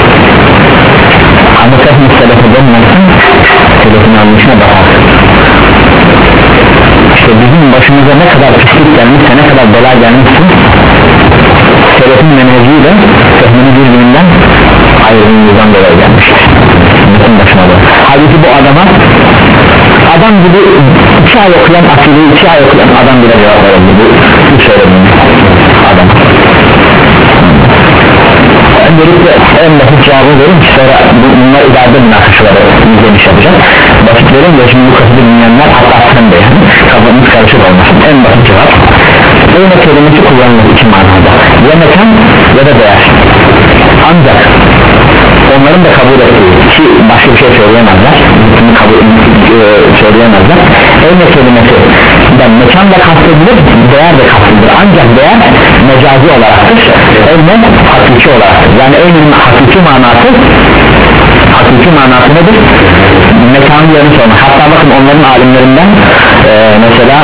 Ama sen müstelefe dönmezsen selefin anlayışına bakar. İşte bizim başımıza ne kadar pislik gelmişse, ne kadar bela gelmişse selefin menheciyle fehmini birbirinden ayrılığından dolayı gelmiştir. Bütün başına da. Halbuki bu adama adam gibi iki ay okuyan akili, iki ay okuyan adam bile cevap verildi. Bu, bu söylediğim adam. Öncelikle en basit cevabı verin ki sonra bunlar ileride münakaşaları izlemiş yapacak. Basit verin de şimdi bu kasıda dinleyenler hatta sen de yani kafamız karışık olmasın. En basit cevap öyle kelimesi kullanılır iki manada, ya mekan ya da değer. Ancak onların da kabul ettiği ki başka bir şey söyleyemezler, bunu kabul e, söyleyemezler. Öyle kelimesi da mekan da kastedilir, değer de kastedilir, ancak değer mecazi olaraktır, öyle hakiki olaraktır. Yani en hakiki manası hakiki manası nedir? Mekanı yarı sonra. Hatta bakın onların alimlerinden e, mesela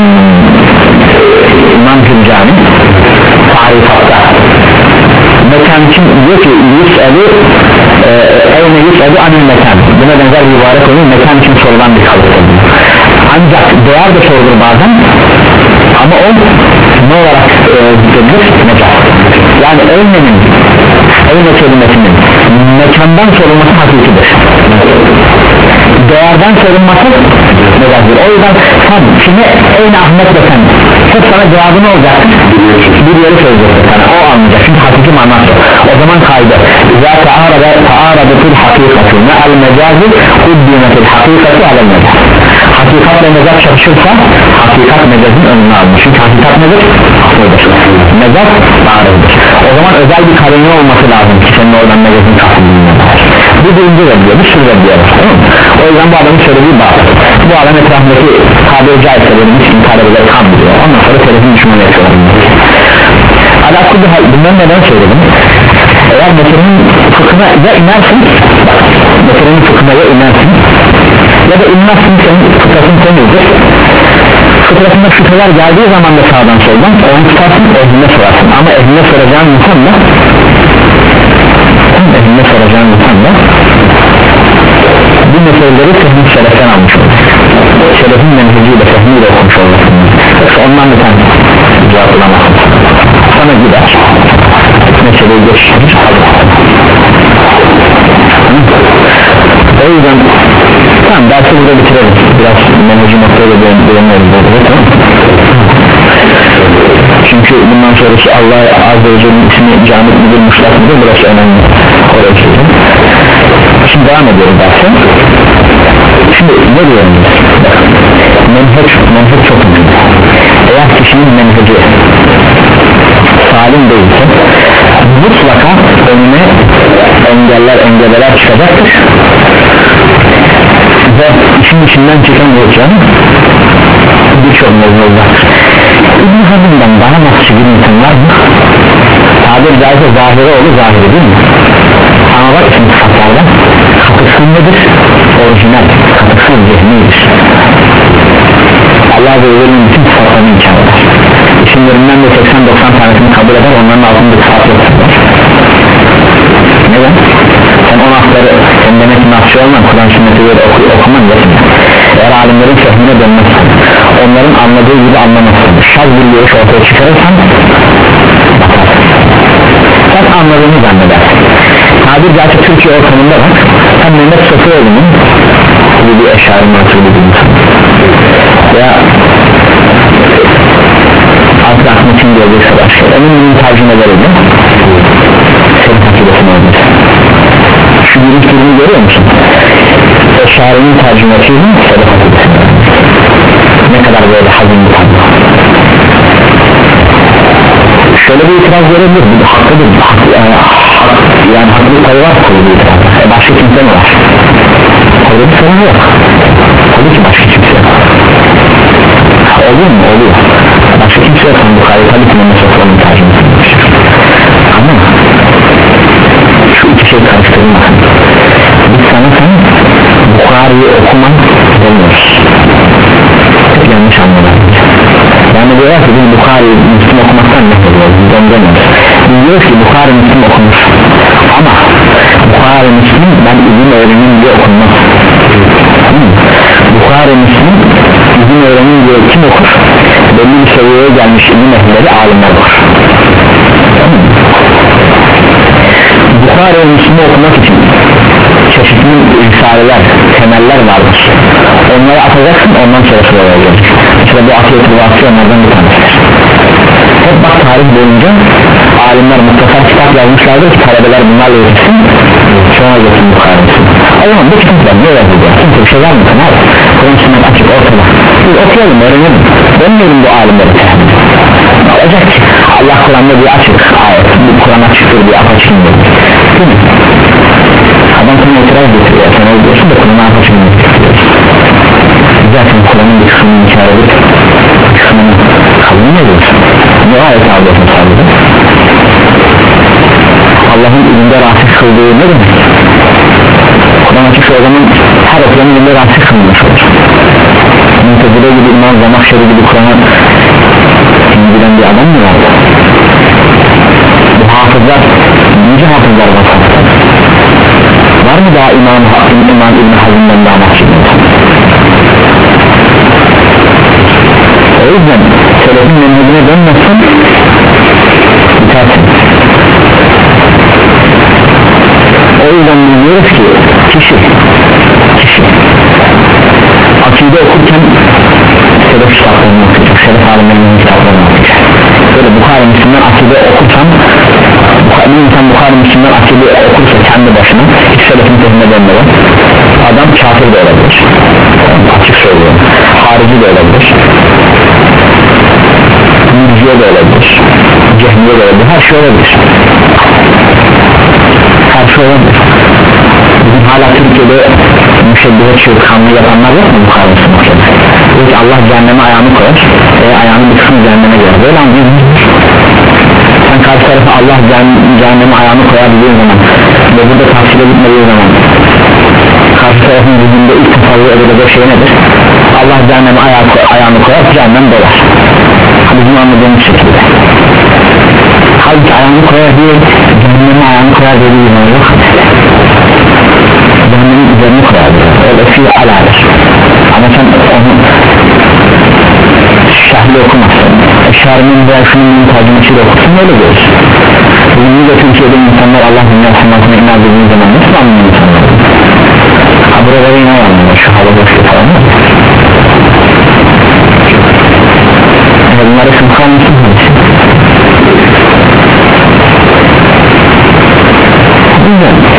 İmam Cüccani tarifatta mekan için diyor ki yüs'elü eyne yüs'elü anil mekan, buna benzer bir ibaret oluyor, mekan için sorulan bir kalıptır. Ancak değer de sorulur bazen ama o ne olarak zikredilir? Mekan. Yani eyne'nin eyne kelimesinin mekandan sorulması hakikidir, değerden sorulması mecazidir. O yüzden sen şimdi eyne Ahmet desen hep sana cevabı ne olacak? Bir yeri söyleyecektir sana, o anlayacak çünkü hakiki manası. O zaman kaydı ya ta'arabetul hakikati me'al mecazi uddimetil hakikati alel mecaz. Hakikatle mecaz çatışırsa hakikat mecazın önüne almış. Çünkü hakikat nedir? Akıldır. Mecaz ağrıdır. O zaman özel bir karını olması lazım ki senin oradan mecazın kapılığına dair. Bu birinci reddiyor, bir sürü reddiyor, tamam mı? O yüzden bu adamın söylediği bazı. Bu adam etrafındaki tabiri caizse benim hiç inkar edilir kan diyor. Ondan sonra telefon düşmanı yapıyorlar. Alakalı bunları neden söyledim? Eğer meselinin fıkhına ya inersin, meselinin fıkhına ya inersin ya da inmezsin, senin fıkhasın temizdir. Fıkhasında şüpheler geldiği zaman da sağdan soldan onu tutarsın, ehline sorarsın. Ama ehline soracağın insan da ehline soracağın insan da bu meseleleri fehmi seleften almış olur. Selefin menheciyle fehmiyle okumuş olmasın. Yoksa ondan bir tane cevap bulamazsın. Sana gider meseleyi geçiştirir. O yüzden tamam, dersi burada bitirelim. Biraz menheci noktaya da dönüyoruz. Tamam. Çünkü bundan sonrası Allah Azze ve Celle'nin ismi camit midir, muşlak mıdır, burası önemli. O oraya çekeceğim. Şimdi devam ediyoruz derse. Şimdi ne diyorum? Menheç, menheç çok önemli. Eğer kişinin menheci salim değilse mutlaka önüne engeller engeller çıkacaktır ve işin içinden çıkan olacağını birçok mevzulardır. İbn Hazm'dan daha nasıl bir insan var mı? Tabir caizse zahiri olur, zahiri değil mi? Ama bak isim sıfatlardan katıksız nedir? Orijinal, katıksız zihnidir. Allah ve Özel'in bütün sıfatlarını imkan eder. İsimlerinden de seksen doksan tanesini kabul eder, onların altında sıfat yoktur. Neden? Sen on haftaları sen demek ki nasıl olman, Kur'an sünneti böyle oku, okuman yetmiyor. Eğer alimlerin fehmine dönmezsen, onların anladığı gibi anlamazsın, şaz bir görüş ortaya çıkarırsan bakarsın. Sen anladığını zannedersin. Tabir gerçi Türkiye ortamında bak, sen Mehmet Sofuoğlu'nun gibi bir eşarın hatırlı bir insan veya artık aklına kim gördüyse başka onun ünlü tercümeleriyle senin hakidesini olmuş. Şu yürütürünü görüyor musun? Eşarinin tercümesiyle senin hakidesini olmuş. Ne kadar böyle hazin bir tablo. Şöyle bir itiraz verebilir, bu hakkıdır, hak, yani, hak, yani haklı payı var tabii bir itiraz. E başka kimse mi var? Öyle bir sorun yok. Tabii ki başka kimse yok. Oluyor mu? Oluyor. Başka kimse yok. Bu kaydı tabii ki Mehmet Sofuoğlu'nun tercümesi yapmıştır. Ama şu iki şey karıştırılmasın. Biz sana sen Bukhari'yi okuman demiyoruz. Hep yanlış anladık. Yani diyorlar ki biz Bukhari'yi Müslüm okumaktan ne ediyoruz? Biz onu demiyoruz. Biz diyoruz ki Bukhari Müslüm okunur. Ama Bukhari Müslüm ben ilim öğrenim diye okunmaz. Hmm. Bukhari Müslüm ilim öğrenim diye kim okur? Belli bir seviyeye gelmiş ilim ehlileri alimler okur. Hmm. Bukhari Müslüm'ü okumak için çeşitli risaleler, temeller vardır. Onları atacaksın, ondan sonra sıraya gelecek. Mesela bu Atiyet-i Vasi onlardan bir tanesidir. Hep bak tarih boyunca alimler mutlaka kitap yazmışlardır ki talebeler bunlarla öğretsin, sonra geçin Bukhari Müslüm'ü. O zaman bu kitaplar ne yazılıyor? Kimse bir şey yazmasın abi. Konuşmak açık ortada. Biz okuyalım, öğrenelim. Dönmeyelim bu alimleri. Ne olacak ki? Allah Kur'an'da bir açık ayet, bu Kur'an açıktır bir apaçın değil mi? Adam sana itiraz getiriyor, sen öldürsün da Kur'an'a apaçın getiriyor. Zaten Kur'an'ın bir kısmını inkar edip bir kısmını kabul mü ediyorsun? Ne ayet alıyorsun sadece? Allah'ın ilinde rasih kıldığı ne demek? Kur'an açıksa o zaman her okuyanın ilinde rasih kılmış olur. Müntezile gibi İmam Zamakşeri gibi Kur'an'a bilen bir adam mı var? Bu hafızlar, nice hafızlar var hafızlar. Var mı daha İmam, İmam İbn Hazm'dan daha mahşedin? O yüzden selefin menhecine dönmezsen bitersin. O yüzden biliyoruz ki kişi kişi akide okurken selef kitaplarını okuyacak, selef alimlerinin kitaplarını okuyacak. Böyle Bukhari Müslüm'den akide okursan bir insan Bukhari Müslüm'den akide okursa kendi başına hiç selefin tezine dönmeden adam kafir de olabilir, açık söylüyorum, harici de olabilir, mürciye de olabilir, cehmiye de olabilir, her şey olabilir, her şey olabilir. Bizim hala Türkiye'de müşebbihe çırkanlığı yapanlar yok mu Bukhari Müslüm'den? Diyor ki Allah cehenneme ayağını koyar ve ayağının bir kısmı cehenneme girer, böyle anlıyorsun. Sen karşı tarafa Allah cehenneme ayağını koyar dediğin zaman ve burada tavsiye gitmediği zaman karşı tarafın yüzünde ilk tasavvur edilecek şey nedir? Allah cehenneme ayağı, ayağını koyar, cehennem dolar. Bizim anladığımız şekilde. Halbuki ayağını koyar diye cehenneme ayağını koyar dediği zaman yok. Cehennemin üzerine koyar diyor. Öyle fi aladır. Ama sen onu şahli okumazsın. Eşarinin veya şunun tercümesiyle okursun, öyle görürsün. Bugün de Türkiye'de insanlar Allah dünya sanatına inan dediği zaman nasıl anlıyor insanlar? Ha buraları inan anlıyor, şu halı boşluğu falan mı? Evet, bunları sınıfan mısın? Güzel.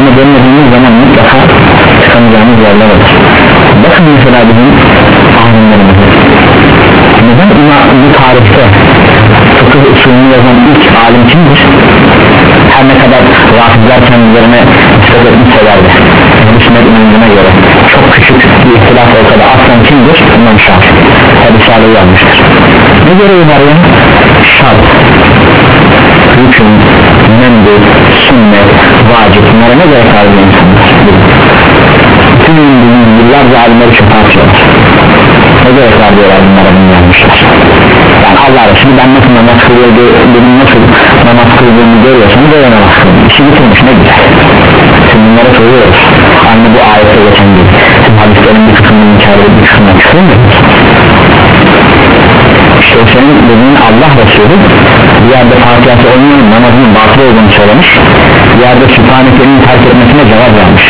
alemine dönmediğimiz zaman mutlaka çıkamayacağımız yerler olur. Bakın mesela bizim alimlerimize neden bu tarihte fıkıh usulünü yazan ilk alim kimdir? Her ne kadar rafizler kendilerine ispat etmişselerdi Müslüman inancına göre çok küçük bir ihtilaf olsa da aslan kimdir? İmam Şafii Risale'yi yazmıştır. Ne görevi var ya? Şart, hüküm, mendil, sünnet, vacip, bunlara ne gerek var diye insanlar? Bütün yıllarca alimleri çöpe atıyorlar. Ne gerek var diyorlar, bunlara bunu yazmışlar. Yani Allah Resulü ben nasıl namaz kılıyordu, benim nasıl namaz kıldığımı görüyorsanız öyle namaz kılıyor. İşi bitirmiş, ne güzel. Şimdi bunlara soruyoruz. Anne bu ayette geçen gibi. Şimdi hadislerin bir kısmını inkar edip bir kısmına çıkıyor mu? İşte o senin dediğin Allah Resulü bir yerde Fatiha'sı olmayan namazının batıl olduğunu söylemiş, bir yerde Sübhaneke'nin terk etmesine cevap vermiş.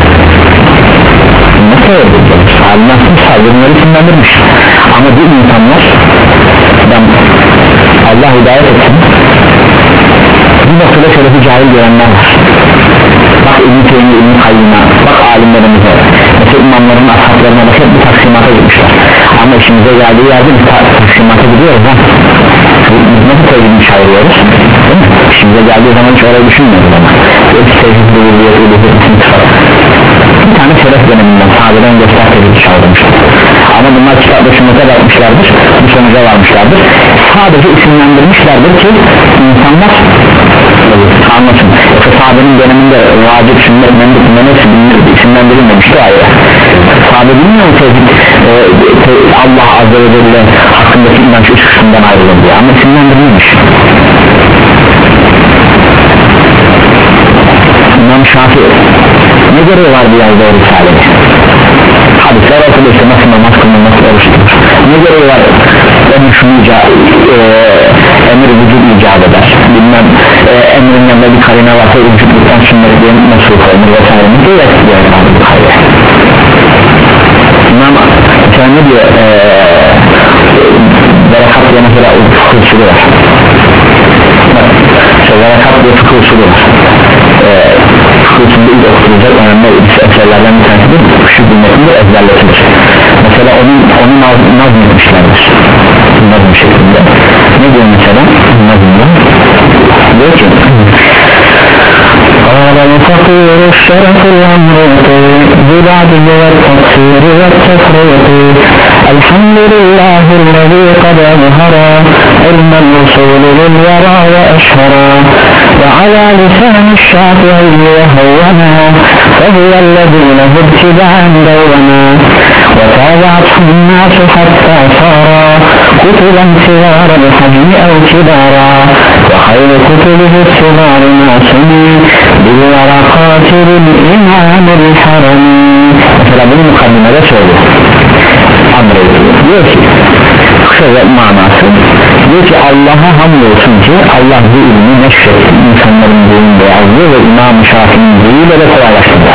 Nasıl öyle? Nasıl saygınları isimlendirmiş. Ama bu insanlar ben Allah hidayet etsin bir noktada şerefi cahil görenler var. Bak İbn-i Teymi, İbn-i Kayyum'a, bak alimlerimize, mesela imamların ashablarına bakıp bir taksimata gitmişler. Ama işimize geldiği yerde bir taksimata gidiyoruz ha. Biz nasıl tevhidini çağırıyoruz? İşimize geldiği zaman hiç orayı düşünmüyoruz ama. Ötü tevhid bulunduğu bir tane şeref döneminden sahabeden göster tevhidi çağırmışlar. Ama bunlar kitapta sünnete bakmışlardır, bu sonuca varmışlardır. Sadece isimlendirmişlerdir ki insanlar anlasın. Yoksa sahabenin döneminde vacip, sünnet, mendil, menesi isimlendirilmemişti ayrı. Sahabe bilmiyor mu tevhid e, te, Allah Azze ve Celle hakkındaki inanç üç kısımdan ayrılır diye, ama isimlendirilmemiş. İmam Şafii ne görevi var bir yerde o Risale'de? Hadisler ortada işte nasıl namaz kılma, nasıl oruç tutulur. Ne görevi var? Emir şunu icab, e, emir vücut icab eder. Bilmem e, emrin yanında bir karine varsa vücutluktan sünnet diye nasıl koyulur vesaire. Ne görev diyor yani bu karine? İmam sen ne diyor? E, Berekat diye mesela fıkıh usulü var. İşte Berekat diye fıkıh usulü var. Fıkıh usulü ilk okutulacak önemli eserlerden bir tanesidir. Şu bilmesinde ezberletilir. Mesela onun, onun nazm etmişlerdir. Nazm şeklinde. Ne diyor mesela? Nazm'da diyor ki قال الفقير الشرف الأمريط بالعدل والتقصير والتفريط الحمد لله الذي قد أظهر علم الوصول للورى وأشهرا وعلى لسان الشافعي وهونا فهو الذي له ابتداعا دونا وتابعته الناس حتى صارا كتبا صغار الحجم أو كبارا وخير كتبه الصغار ناصمي بالورقات للإمام الحرمي. Mesela bunu mukaddimede söylüyor. Anlayabiliyor. Diyor ki kısaca manası diyor ki Allah'a hamdolsun ki Allah bu ilmi neşretti, insanların dilinde yazdı ve İmam-ı Şafii'nin diliyle de kolaylaştırdı.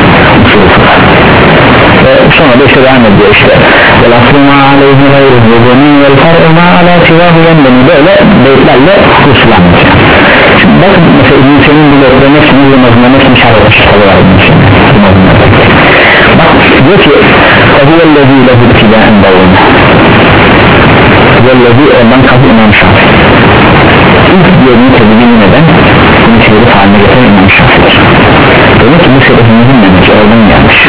Ve sonra da işte devam ediyor işte وَلَفْرُمَا عَلَيْهِ غَيْرُهُ وَمِنْ وَالْفَرْعُمَا عَلَى سِوَهُ يَنْدَنِ böyle beytlerle hususlanmış. Şimdi bakın mesela İbn-i Senin bu beytlerin hepsini bu mazmuna hepsini şarkı çıkalı var İbn-i Senin bak diyor ki وَهُوَ الَّذ۪ي لَهُ ابْتِدَاءً دَوْنَ وَالَّذ۪ي ondan kapı İmam Şafii ilk diyelim tebidini neden bunu şerif haline getiren İmam Şafii'dir. Demek ki bu şerifimizin demeci olduğunu gelmiş.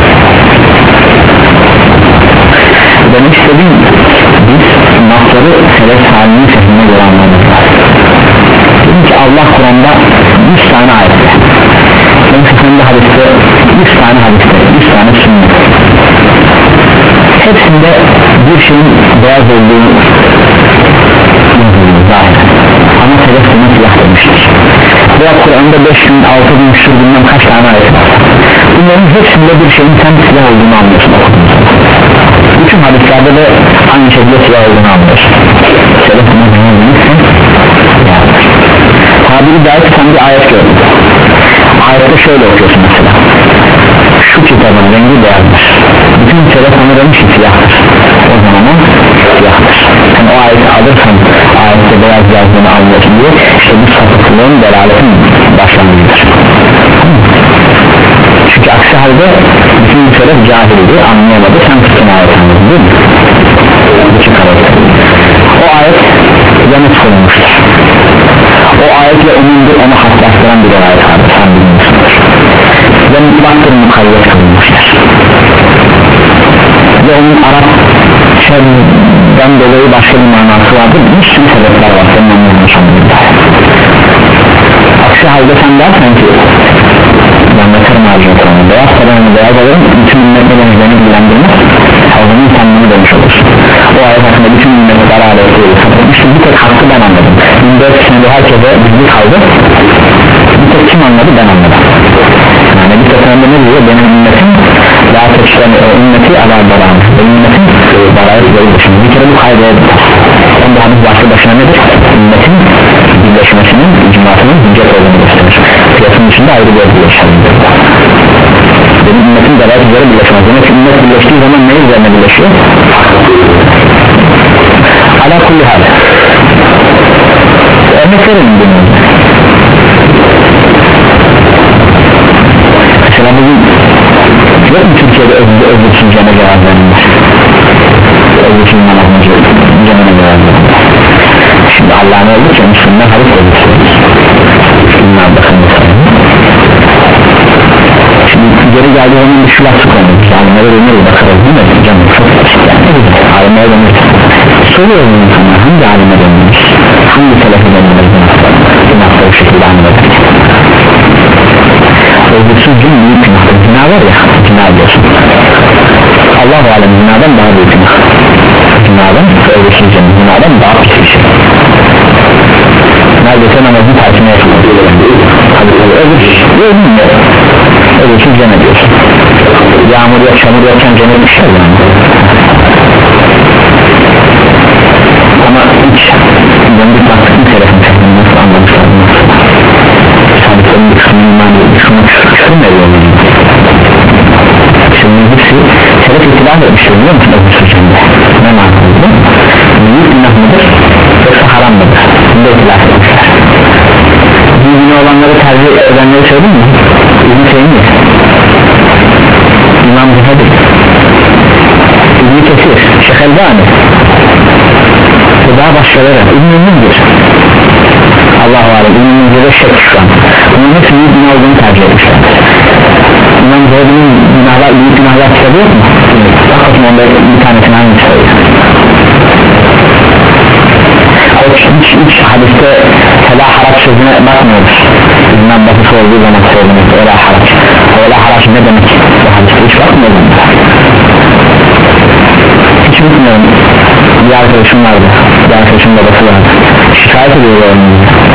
Demek istediğim biz nasları şeref halinin sehine göre anlamamız lazım. Dedim ki Allah Kur'an'da yüz tane ayette benim sefemde hadiste yüz tane hadiste yüz tane sünnet hepsinde bir şeyin beyaz olduğunu zahir ama sebep bunu siyah demiştir. Veya Kur'an'da beş bin, altı bin, şur bilmem kaç tane ayet var. Bunların hepsinde bir şeyin sen siyah olduğunu anlıyorsun okuduğun zaman. Bütün hadislerde de aynı şekilde siyah olduğunu anlıyorsun. Sebep bunu dinlemişsin. Tabiri dair sen bir ayet gördün. Ayette şöyle okuyorsun mesela. Şu kitabın rengi beyazdır. Bütün sebep onu demiş ki siyahtır. O zaman o siyahtır. Yani o ayeti alırsan ayette beyaz yazdığını anlıyorsun diye işte bu sapıklığın delaletin başlangıcıdır. ki aksi halde bütün bir sebep cahildi, anlayamadı, sen tutun ayet anladın değil mi? Bütün karakter o ayet yanıt sorulmuştur, o ayetle umumdur, onu haslastıran bir ayet vardır, sen bilmiyorsundur ve mutlaktır, mukayyet kılınmıştır ve onun Arapçadan dolayı başka bir manası vardır, bir sürü sebepler var senin anlamış anlayın. Aksi halde sen dersen ki ben bakarım harcı okulunu, beyaz sarayını beyaz alırım, bütün ümmetlerin üzerine ilgilendirmez, o zaman sen bunu demiş olursun. O ayet hakkında bütün ümmetler aleyhi işte bir tek hakkı ben anladım, bin dört senede herkese bilgi kaldı, bir tek kim anladı, ben anladım. Yani bir tek önde ne diyor, benim ümmetim la teşren ümmeti ala baran, benim ümmetim barayet böyle düşünün, bir kere bu kaydaya biter. Onda hadis başlı başına nedir? Ümmetin birleşmesinin, icmasının hüccet olduğunu gösterir. Kıyasın içinde ayrı bir birleşmesidir. Benim ümmetim barayet üzere birleşmez. Demek ki ümmet birleştiği zaman ne üzerine birleşiyor? Ala kulli hal. Örnek verelim bunu. Mesela bugün yok mu Türkiye'de özlüksüz cana cevap verilmiş? Özlüksüz namazına canına cevap verilmiş. Şimdi Allah'ın olduğu için Müslüman hadis özlüksüz. Müslüman bakın mesela. Şimdi geri geldiği zaman bir şu lafı koyduk. Alimlere dönüyoruz bakarız değil mi? Canım çok basit yani. Alimlere dönüyoruz. Soruyoruz insanlar hangi alime dönüyoruz? Hangi telafi dönüyoruz? Bu nokta bu şekilde anladık. Özlüksüz cin büyük günahtır. Zina var ya, zina diyorsun. Allah-u Alem zinadan daha büyük günah. Zinadan, özlüksüz cin zinadan daha pis bir şey. Neredeyse namazın tersine yapılır. Hadi özlüksüz, özlüksüz cin ediyorsun. Yağmur yok, çamur yokken cin etmişler yani. Ama hiç döndük baktık bir telefon çekmeyi nasıl anlamışlar nasıl? Sadece bir kısmı iman edildi, şunu küfür mü ediyor? Şimdi hepsi sebep itilaf etmiştir biliyor musun özlüksüz cinde? Ne mantıklı? Büyük günah mıdır? Yoksa haram mıdır? Bunda itilaf etmişler. Büyük olanları tercih edenleri söyleyeyim mi? İbn-i Teymiye, İmam Zühedi, İbn-i Kesir, Şeyh Elbani ve daha başkaları İbn-i Mündür. Allah-u Alem İbn-i Mündür'e şek şu an. Bunun hepsi büyük günah olduğunu tercih etmişler. İmam Zühedi'nin günahlar, büyük günahlar kitabı yok mu? Bakın onda bir tanesini hangisi söylüyor? Hiç, hiç, hiç hadiste fela haraç sözüne bakmıyoruz. Bizden batısı olduğu zaman söylemek fela haraç. Fela haraç ne demek? O hadiste hiç bakmıyoruz. Hiç unutmuyorum. Bir arkadaşım vardı. Bir arkadaşım babası vardı. Şikayet ediyor onun.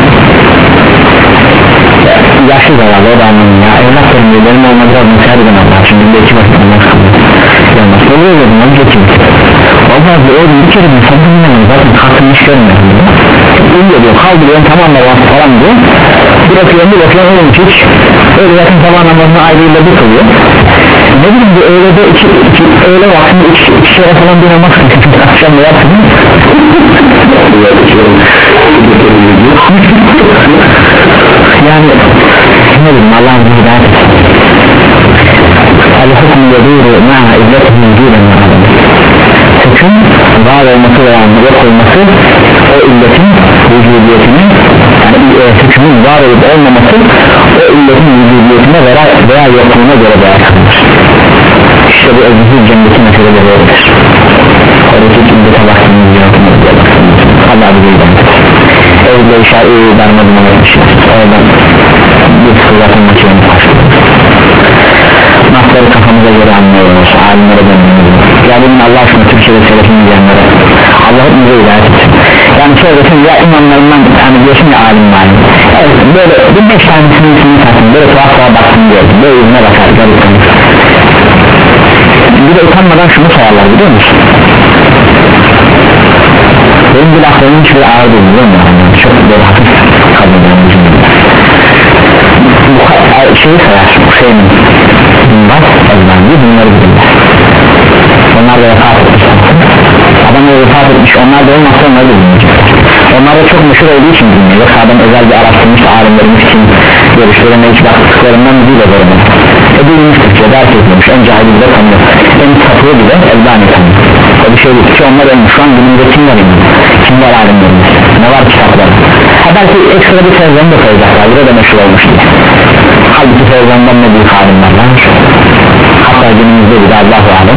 Yaşlı zavallı o da anlamı ya. Evlatlarım diyor benim olmadı lazım. Her gün Allah. Şimdi de iki vakit namaz kılıyor. Ya nasıl oluyor dedim onu geçeyim. Vallahi diyor oğlum bir kere bir sabır dinlemedim. Zaten kalkın hiç görmedim diyor. Uyuyor diyor kaldırıyorum tamam da var falan diyor. Bırakıyorum bir bakıyorum oğlum hiç. Öyle zaten sabah namazını ayrıyla bir kılıyor. Ne bileyim diyor öyle de iki, iki öyle vaktinde iki, iki kere falan bir namaz kılıyor. Akşam da yaptım. Yani ne bileyim Allah'ın bir hidayet etsin. El-hukm yedûru ma'a izzetinin dîlen ma'adam. Hüküm var olması veya yok olması o illetin vücudiyetinin yani e, hükmün var olup olmaması o illetin vücudiyetine veya, veya yokluğuna göre değer kılınır. İşte bu özgür cennetin meseleleri öyledir. Oradaki illete vaktimiz yok Allah bize ibadet evde işaret darmadım olmuşuz oradan bir sıkılatın maçını başlıyoruz nasları kafamıza göre anlıyoruz alimlere dönüyoruz ya bugün Allah aşkına Türkiye'de selefin diyenlere Allah'ın bize ibadet etsin yani söylesin ya imamlarından hani diyorsun ya alim alim evet böyle bir beş tanesinin ismini taksın böyle tuhaf tuhaf baksın diyorsun böyle yüzüne bakar garip bir de utanmadan şunu sayarlar biliyor musun? Benim bir laflarım hiç böyle ağır değil biliyor musun? Yani çok böyle hafif kalmadan bu şeyi sayar Hüseyin'in bunlar Ezbandi bunları bilirler onlar da vefat etmiş adam da vefat etmiş onlar da olmazsa onları da bilmeyecekler onlar da çok meşhur olduğu için bilmiyor yoksa adam özel bir araştırmış alimlerimiz için görüşlerine hiç baktıklarından değil o zaman edilmiş Türkçe ders edilmiş en cahil bile tanıyor en sapığı bile Elbani tanıyor o bir şey değil ki onlar ölmüş şu an günümüzde kim var ilim kim var alimlerimiz ne var kitaplar ha belki ekstra bir Fevzan'ı da koyacaklar bir de meşhur olmuş diye halbuki Fevzan'dan ne büyük alimler var hatta günümüzde bir de Allah-u Alem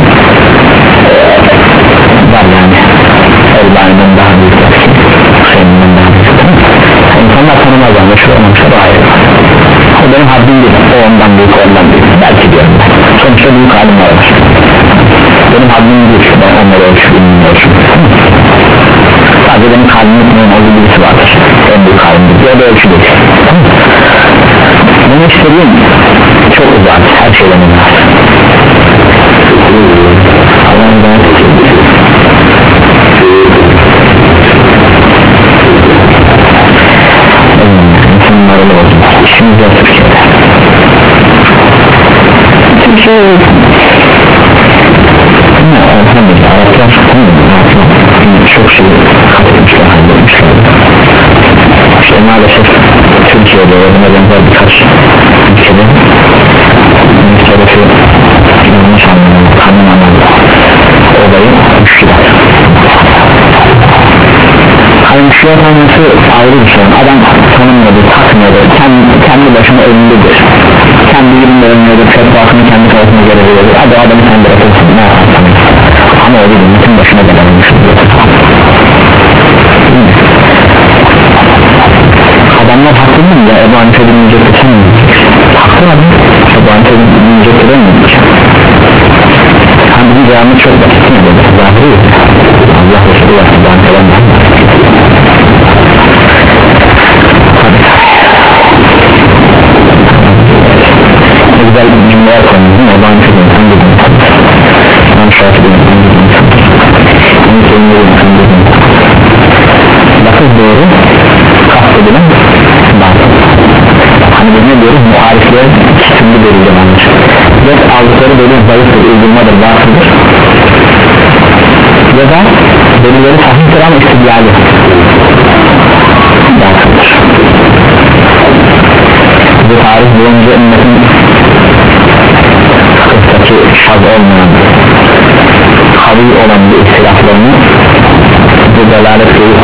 var yani Elbani'den daha büyük Hüseyin'den daha büyük insanlar tanımazlar meşhur olmamışlar o ayrı o benim haddim değil o ondan büyük o ondan büyük belki diyorum sonuçta büyük alimler var benim haddim değil ben onları ölçüp bilmiyorum ölçüp sadece benim kalbim etmeyen olduğu birisi vardır en büyük halimdir diye de ölçü değil bunu istediğim çok uzak her şeyden uzak Allah'ın da insanlar öyle oldu işimiz yok Türkiye'de Türkiye'de ne elhamdülillah Araplar çok şey katılmışlar halletmişler işte maalesef Türkiye'de öyle benzer birkaç ülkede tarafi yanlış anlamı kanun anlamı olayı müşkilat hani müşkilat olması ayrı bir şey adam tanımıyordur takmıyordur kendi, kendi başına önündedir kendi yerinde önündedir fetvasını kendi kafasına göre veriyordur hadi adamı sen bırakırsın ne yapalım ama o değil bütün başına belanmıştır adamlar haklı mı ya Ebu Hanife bilmeyecektir sen mi diyeceksin haklı adam Ebu Hanife bilmeyecektir ben mi diyeceğim ha bizim cevabımız çok basit mi dedi zahiri Allah Resulü var Ebu Hanife'den ne güzel bir cümleler koymuşsun Ebu Hanife'den sen dedin İmam Şafii'den sen dedin İmam Şafii'den sen dedin lafız doğru kastedilen batıl hani biz ne diyoruz muhalifliğe türlü delilde varmış ve aldıkları delil zayıftır uydurmadır batıldır ya da delilleri sahiptir ama istidlali batıldır bu tarih boyunca ümmetin fıkıhtaki şaz olmayan kavi olan bir istilaflarını bu delalet değil